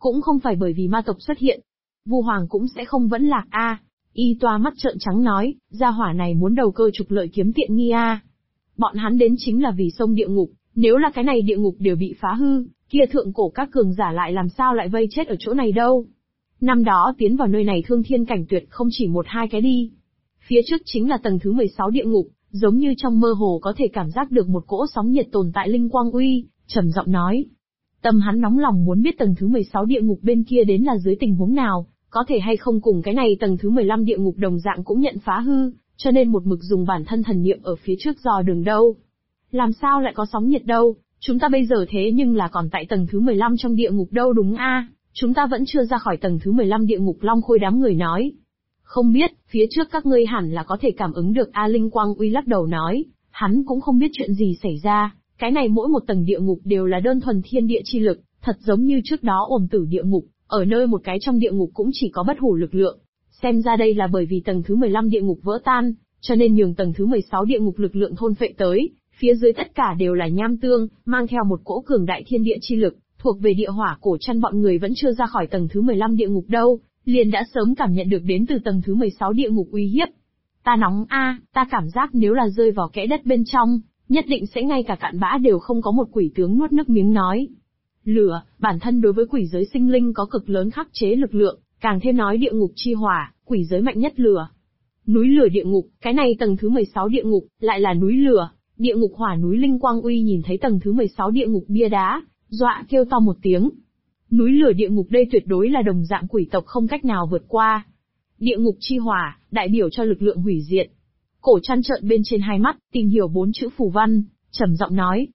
Cũng không phải bởi vì ma tộc xuất hiện. Vu Hoàng cũng sẽ không vẫn lạc a. Y Toa mắt trợn trắng nói, gia hỏa này muốn đầu cơ trục lợi kiếm tiện nghi a. Bọn hắn đến chính là vì sông địa ngục, nếu là cái này địa ngục đều bị phá hư, kia thượng cổ các cường giả lại làm sao lại vây chết ở chỗ này đâu. Năm đó tiến vào nơi này thương thiên cảnh tuyệt không chỉ một hai cái đi. Phía trước chính là tầng thứ 16 địa ngục, giống như trong mơ hồ có thể cảm giác được một cỗ sóng nhiệt tồn tại linh quang uy, trầm giọng nói. Tâm hắn nóng lòng muốn biết tầng thứ 16 địa ngục bên kia đến là dưới tình huống nào, có thể hay không cùng cái này tầng thứ 15 địa ngục đồng dạng cũng nhận phá hư, cho nên một mực dùng bản thân thần niệm ở phía trước dò đường đâu. Làm sao lại có sóng nhiệt đâu, chúng ta bây giờ thế nhưng là còn tại tầng thứ 15 trong địa ngục đâu đúng a? Chúng ta vẫn chưa ra khỏi tầng thứ 15 địa ngục. Long Khôi đám người nói. Không biết, phía trước các ngươi hẳn là có thể cảm ứng được A Linh Quang Uy lắc đầu nói, hắn cũng không biết chuyện gì xảy ra, cái này mỗi một tầng địa ngục đều là đơn thuần thiên địa chi lực, thật giống như trước đó Ổm Tử địa ngục, ở nơi một cái trong địa ngục cũng chỉ có bất hủ lực lượng. Xem ra đây là bởi vì tầng thứ 15 địa ngục vỡ tan, cho nên nhường tầng thứ 16 địa ngục lực lượng thôn phệ tới, phía dưới tất cả đều là nham tương, mang theo một cỗ cường đại thiên địa chi lực, thuộc về địa hỏa. Cổ Trăn bọn người vẫn chưa ra khỏi tầng thứ 15 địa ngục đâu, liền đã sớm cảm nhận được đến từ tầng thứ 16 địa ngục uy hiếp. Ta nóng a, ta cảm giác nếu là rơi vào kẽ đất bên trong, nhất định sẽ ngay cả cạn bã đều không có. Một quỷ tướng nuốt nước miếng nói. Lửa, bản thân đối với quỷ giới sinh linh có cực lớn khắc chế lực lượng, càng thêm nói địa ngục chi hỏa, quỷ giới mạnh nhất lửa. Núi lửa địa ngục, cái này tầng thứ 16 địa ngục, lại là núi lửa, địa ngục hỏa núi Linh Quang Uy nhìn thấy tầng thứ 16 địa ngục bia đá, dọa kêu to một tiếng. Núi lửa địa ngục đây tuyệt đối là đồng dạng quỷ tộc không cách nào vượt qua. Địa ngục chi hỏa, đại biểu cho lực lượng hủy diệt. Cổ Trăn trợn bên trên hai mắt, tìm hiểu 4 chữ phù văn, trầm giọng nói.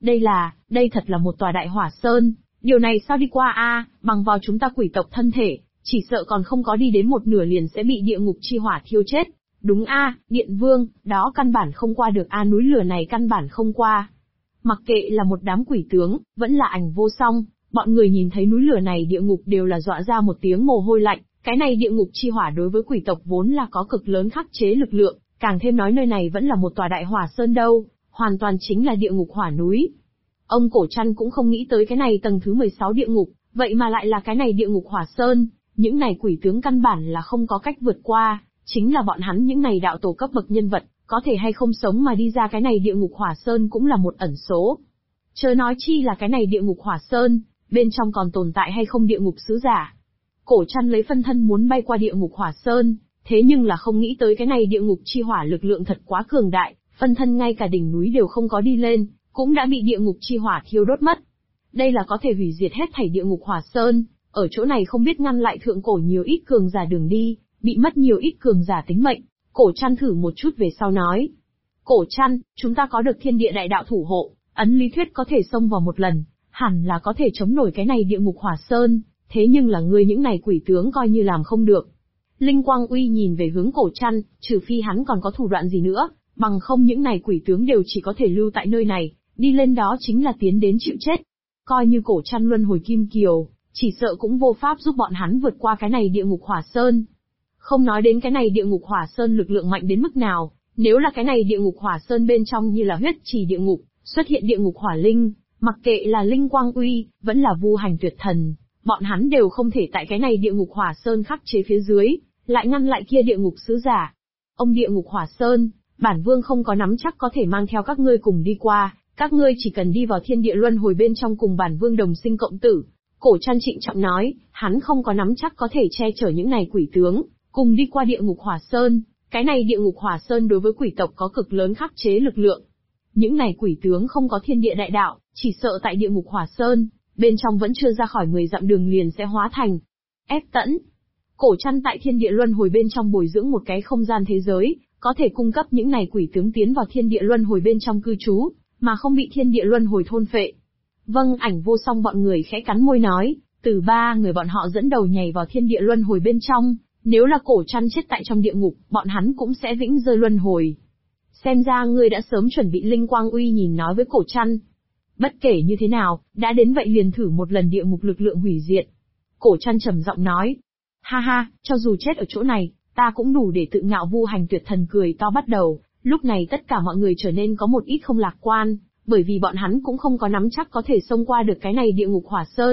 Đây thật là một tòa đại hỏa sơn, điều này sao đi qua a? Bằng vào chúng ta quỷ tộc thân thể, chỉ sợ còn không có đi đến một nửa liền sẽ bị địa ngục chi hỏa thiêu chết. Đúng a, Điện Vương, đó căn bản không qua được a, núi lửa này căn bản không qua. Mặc kệ là một đám quỷ tướng, vẫn là Ảnh Vô Song, bọn người nhìn thấy núi lửa này địa ngục đều là dọa ra một tiếng mồ hôi lạnh, cái này địa ngục chi hỏa đối với quỷ tộc vốn là có cực lớn khắc chế lực lượng, càng thêm nói nơi này vẫn là một tòa đại hỏa sơn đâu, hoàn toàn chính là địa ngục hỏa núi. Ông Cổ Trăn cũng không nghĩ tới cái này tầng thứ 16 địa ngục, vậy mà lại là cái này địa ngục hỏa sơn, những này quỷ tướng căn bản là không có cách vượt qua, chính là bọn hắn những này đạo tổ cấp bậc nhân vật, có thể hay không sống mà đi ra cái này địa ngục hỏa sơn cũng là một ẩn số. Chớ nói chi là cái này địa ngục hỏa sơn, bên trong còn tồn tại hay không địa ngục sứ giả. Cổ Trăn lấy phân thân muốn bay qua địa ngục hỏa sơn, thế nhưng là không nghĩ tới cái này địa ngục chi hỏa lực lượng thật quá cường đại, phân thân ngay cả đỉnh núi đều không có đi lên, cũng đã bị địa ngục chi hỏa thiêu đốt mất. Đây là có thể hủy diệt hết thảy địa ngục hỏa sơn, ở chỗ này không biết ngăn lại thượng cổ nhiều ít cường giả đường đi, bị mất nhiều ít cường giả tính mệnh. Cổ Trăn thử một chút về sau nói. Cổ Trăn, chúng ta có được thiên địa đại đạo thủ hộ, ấn lý thuyết có thể xông vào một lần, hẳn là có thể chống nổi cái này địa ngục hỏa sơn, thế nhưng là ngươi những này quỷ tướng coi như làm không được. Linh Quang Uy nhìn về hướng Cổ Trăn, trừ phi hắn còn có thủ đoạn gì nữa, bằng không những này quỷ tướng đều chỉ có thể lưu tại nơi này, đi lên đó chính là tiến đến chịu chết. Coi như Cổ Trăn luân hồi kim kiều, chỉ sợ cũng vô pháp giúp bọn hắn vượt qua cái này địa ngục hỏa sơn. Không nói đến cái này địa ngục hỏa sơn lực lượng mạnh đến mức nào, nếu là cái này địa ngục hỏa sơn bên trong như là huyết trì địa ngục, xuất hiện địa ngục hỏa linh, mặc kệ là Linh Quang Uy, vẫn là Vu Hành Tuyệt Thần, bọn hắn đều không thể tại cái này địa ngục hỏa sơn khắc chế phía dưới, lại ngăn lại kia địa ngục sứ giả. Ông địa ngục hỏa sơn, bản vương không có nắm chắc có thể mang theo các ngươi cùng đi qua, các ngươi chỉ cần đi vào thiên địa luân hồi bên trong cùng bản vương đồng sinh cộng tử. Cổ Trăn trịnh trọng nói, hắn không có nắm chắc có thể che chở những này quỷ tướng, cùng đi qua địa ngục hỏa sơn, cái này địa ngục hỏa sơn đối với quỷ tộc có cực lớn khắc chế lực lượng. Những này quỷ tướng không có thiên địa đại đạo, chỉ sợ tại địa ngục hỏa sơn, bên trong vẫn chưa ra khỏi 10 dặm đường liền sẽ hóa thành ép tẫn. Cổ Trăn tại thiên địa luân hồi bên trong bồi dưỡng một cái không gian thế giới, có thể cung cấp những này quỷ tướng tiến vào thiên địa luân hồi bên trong cư trú, mà không bị thiên địa luân hồi thôn phệ. Vâng, Ảnh Vô Song bọn người khẽ cắn môi nói, từ 3 người bọn họ dẫn đầu nhảy vào thiên địa luân hồi bên trong, nếu là Cổ Trăn chết tại trong địa ngục, bọn hắn cũng sẽ vĩnh rơi luân hồi. Xem ra ngươi đã sớm chuẩn bị. Linh Quang Uy nhìn nói với Cổ Trăn. Bất kể như thế nào, đã đến vậy liền thử một lần địa ngục lực lượng hủy diệt. Cổ Trăn trầm giọng nói. Ha ha, cho dù chết ở chỗ này, ta cũng đủ để tự ngạo. Vu Hành Tuyệt Thần cười to bắt đầu, lúc này tất cả mọi người trở nên có một ít không lạc quan, bởi vì bọn hắn cũng không có nắm chắc có thể xông qua được cái này địa ngục hỏa sơn.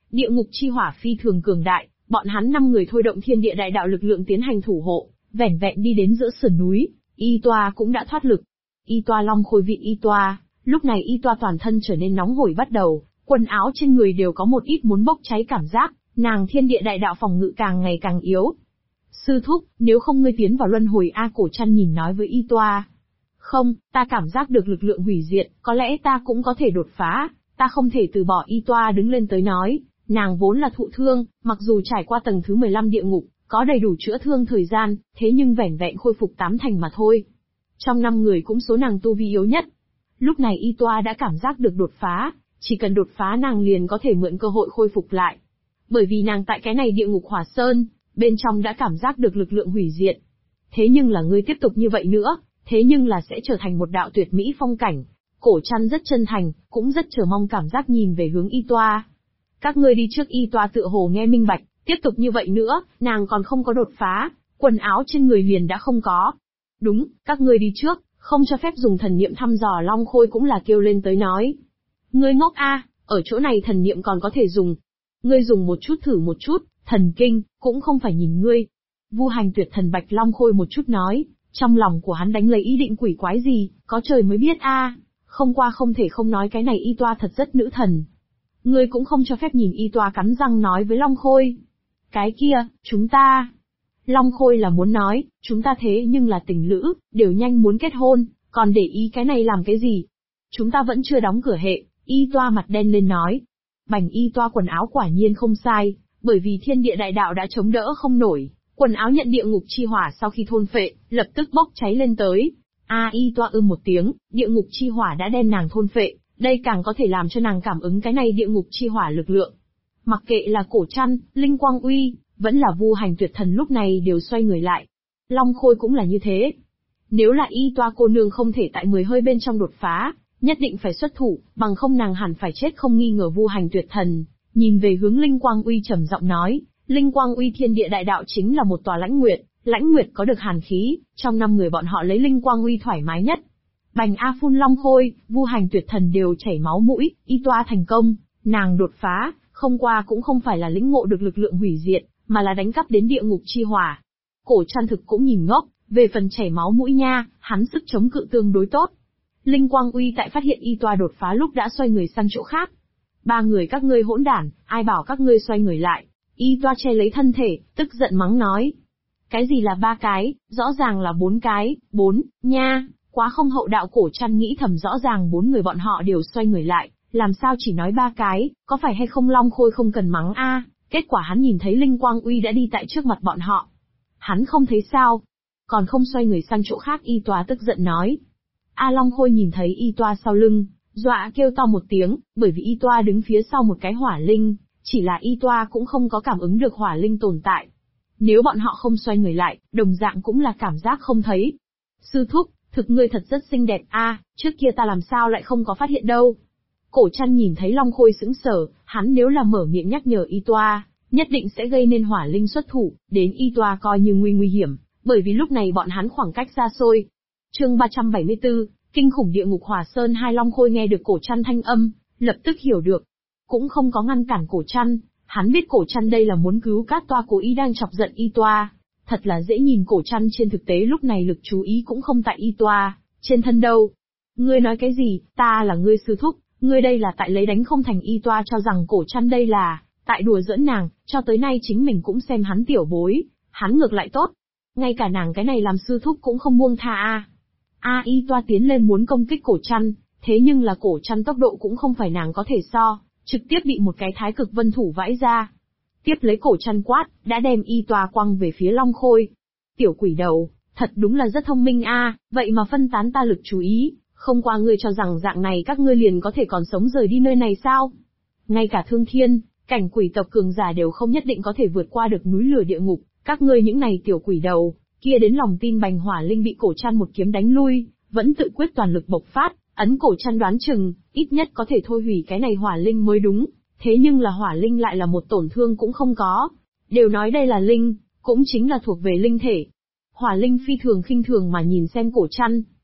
Địa ngục chi hỏa phi thường cường đại, bọn hắn 5 người thôi động thiên địa đại đạo lực lượng tiến hành thủ hộ, vẻn vẹn đi đến giữa sườn núi, Y Toa cũng đã thoát lực. Y Toa Long Khôi vị Y Toa, lúc này Y Toa toàn thân trở nên nóng hổi bắt đầu, quần áo trên người đều có một ít muốn bốc cháy cảm giác, nàng thiên địa đại đạo phòng ngự càng ngày càng yếu. Sư thúc, nếu không ngươi tiến vào luân hồi A, Cổ Trăn nhìn nói với Y Toa. Không, ta cảm giác được lực lượng hủy diệt, có lẽ ta cũng có thể đột phá, ta không thể từ bỏ. Y Toa đứng lên tới nói, nàng vốn là thụ thương, mặc dù trải qua tầng thứ 15 địa ngục, có đầy đủ chữa thương thời gian, thế nhưng vẻn vẹn khôi phục 8 thành mà thôi. Trong 5 người cũng số nàng tu vi yếu nhất. Lúc này Y Toa đã cảm giác được đột phá, chỉ cần đột phá nàng liền có thể mượn cơ hội khôi phục lại. Bởi vì nàng tại cái này địa ngục hỏa sơn, bên trong đã cảm giác được lực lượng hủy diệt. Thế nhưng là ngươi tiếp tục như vậy nữa, thế nhưng là sẽ trở thành một đạo tuyệt mỹ phong cảnh. Cổ Trăn rất chân thành, cũng rất chờ mong cảm giác nhìn về hướng Y Toa. Các ngươi đi trước. Y Toa tựa hồ nghe minh bạch, tiếp tục như vậy nữa, nàng còn không có đột phá, quần áo trên người liền đã không có. Đúng, các ngươi đi trước, không cho phép dùng thần niệm thăm dò. Long Khôi cũng là kêu lên tới nói. Ngươi ngốc a, ở chỗ này thần niệm còn có thể dùng. Ngươi dùng một chút thử một chút, thần kinh, cũng không phải nhìn ngươi. Vu Hành Tuyệt Thần Bạch Long Khôi một chút nói, trong lòng của hắn đánh lấy ý định quỷ quái gì, có trời mới biết a. Không qua không thể không nói cái này Y Toa thật rất nữ thần. Ngươi cũng không cho phép nhìn. Y Toa cắn răng nói với Long Khôi. Cái kia, chúng ta... Long Khôi là muốn nói, chúng ta thế nhưng là tình lữ, đều nhanh muốn kết hôn, còn để ý cái này làm cái gì? Chúng ta vẫn chưa đóng cửa hệ. Y Toa mặt đen lên nói. Bành. Y Toa quần áo quả nhiên không sai, bởi vì thiên địa đại đạo đã chống đỡ không nổi, quần áo nhận địa ngục chi hỏa sau khi thôn phệ, lập tức bốc cháy lên tới. Y Toa một tiếng, địa ngục chi hỏa đã đem nàng thôn phệ, đây càng có thể làm cho nàng cảm ứng cái này địa ngục chi hỏa lực lượng. Mặc kệ là Cổ Trăn, Linh Quang Uy, vẫn là Vu Hành Tuyệt Thần lúc này đều xoay người lại. Long Khôi cũng là như thế. Nếu là Y Toa cô nương không thể tại 10 hơi bên trong đột phá, nhất định phải xuất thủ, bằng không nàng hẳn phải chết không nghi ngờ. Vu Hành Tuyệt Thần nhìn về hướng Linh Quang Uy trầm giọng nói, Linh Quang Uy thiên địa đại đạo chính là một tòa lãnh nguyệt có được hàn khí, trong 5 người bọn họ lấy Linh Quang Uy thoải mái nhất. Bành A phun. Long Khôi, Vu Hành Tuyệt Thần đều chảy máu mũi. Y Toa thành công, nàng đột phá, không qua cũng không phải là lĩnh ngộ được lực lượng hủy diệt, mà là đánh cắp đến địa ngục chi hỏa. Cổ Trăn thực cũng nhìn ngốc, về phần chảy máu mũi nha, hắn sức chống cự tương đối tốt. Linh Quang Uy tại phát hiện Y Toa đột phá lúc đã xoay người sang chỗ khác. 3 người các ngươi hỗn đản, ai bảo các ngươi xoay người lại? Y Toa che lấy thân thể, tức giận mắng nói. Cái gì là 3 cái, rõ ràng là 4 cái, 4, nha, quá không hậu đạo. Cổ Trăn nghĩ thầm rõ ràng 4 người bọn họ đều xoay người lại, làm sao chỉ nói 3 cái, có phải hay không Long Khôi không cần mắng a? Kết quả hắn nhìn thấy Linh Quang Uy đã đi tại trước mặt bọn họ. Hắn không thấy sao? Còn không xoay người sang chỗ khác. Y Toa tức giận nói. Long Khôi nhìn thấy Y Toa sau lưng, dọa kêu to một tiếng, bởi vì Y Toa đứng phía sau một cái hỏa linh, chỉ là Y Toa cũng không có cảm ứng được hỏa linh tồn tại. Nếu bọn họ không xoay người lại, đồng dạng cũng là cảm giác không thấy. Sư thúc, thực ngươi thật rất xinh đẹp a, trước kia ta làm sao lại không có phát hiện đâu. Cổ Trăn nhìn thấy Long Khôi sững sờ, hắn nếu là mở miệng nhắc nhở Y Toa, nhất định sẽ gây nên hỏa linh xuất thủ, đến Y Toa coi như nguy hiểm, bởi vì lúc này bọn hắn khoảng cách xa xôi. Chương 374, kinh khủng địa ngục hỏa sơn. Hai. Long Khôi nghe được Cổ Trăn thanh âm, lập tức hiểu được, cũng không có ngăn cản Cổ Trăn, hắn biết Cổ Trăn đây là muốn cứu Cát Toa, cố ý đang chọc giận Y Toa. Thật là dễ nhìn. Cổ Trăn trên thực tế lúc này lực chú ý cũng không tại Y Toa trên thân đâu. Ngươi nói cái gì? Ta là ngươi sư thúc, ngươi đây là tại lấy đánh không thành. Y Toa cho rằng Cổ Trăn đây là tại đùa giỡn nàng, cho tới nay chính mình cũng xem hắn tiểu bối, hắn ngược lại tốt, ngay cả nàng cái này làm sư thúc cũng không buông tha a. Y Toa tiến lên muốn công kích Cổ Trăn, thế nhưng là Cổ Trăn tốc độ cũng không phải nàng có thể so, trực tiếp bị một cái Thái Cực Vân thủ vãi ra. Tiếp lấy Cổ Trăn quát, đã đem Y Toa quăng về phía Long Khôi. Tiểu quỷ đầu, thật đúng là rất thông minh a, vậy mà phân tán ta lực chú ý, không qua ngươi cho rằng dạng này các ngươi liền có thể còn sống rời đi nơi này sao? Ngay cả Thương Thiên, cảnh quỷ tộc cường giả đều không nhất định có thể vượt qua được núi lửa địa ngục, các ngươi những này tiểu quỷ đầu, kia đến lòng tin. Bành hỏa linh bị Cổ Trăn một kiếm đánh lui, vẫn tự quyết toàn lực bộc phát, ấn Cổ Trăn đoán chừng, ít nhất có thể thôi hủy cái này hỏa linh mới đúng, thế nhưng là hỏa linh lại là một tổn thương cũng không có. Đều nói đây là linh, cũng chính là thuộc về linh thể. Hỏa linh phi thường khinh thường mà nhìn xem Cổ Trăn,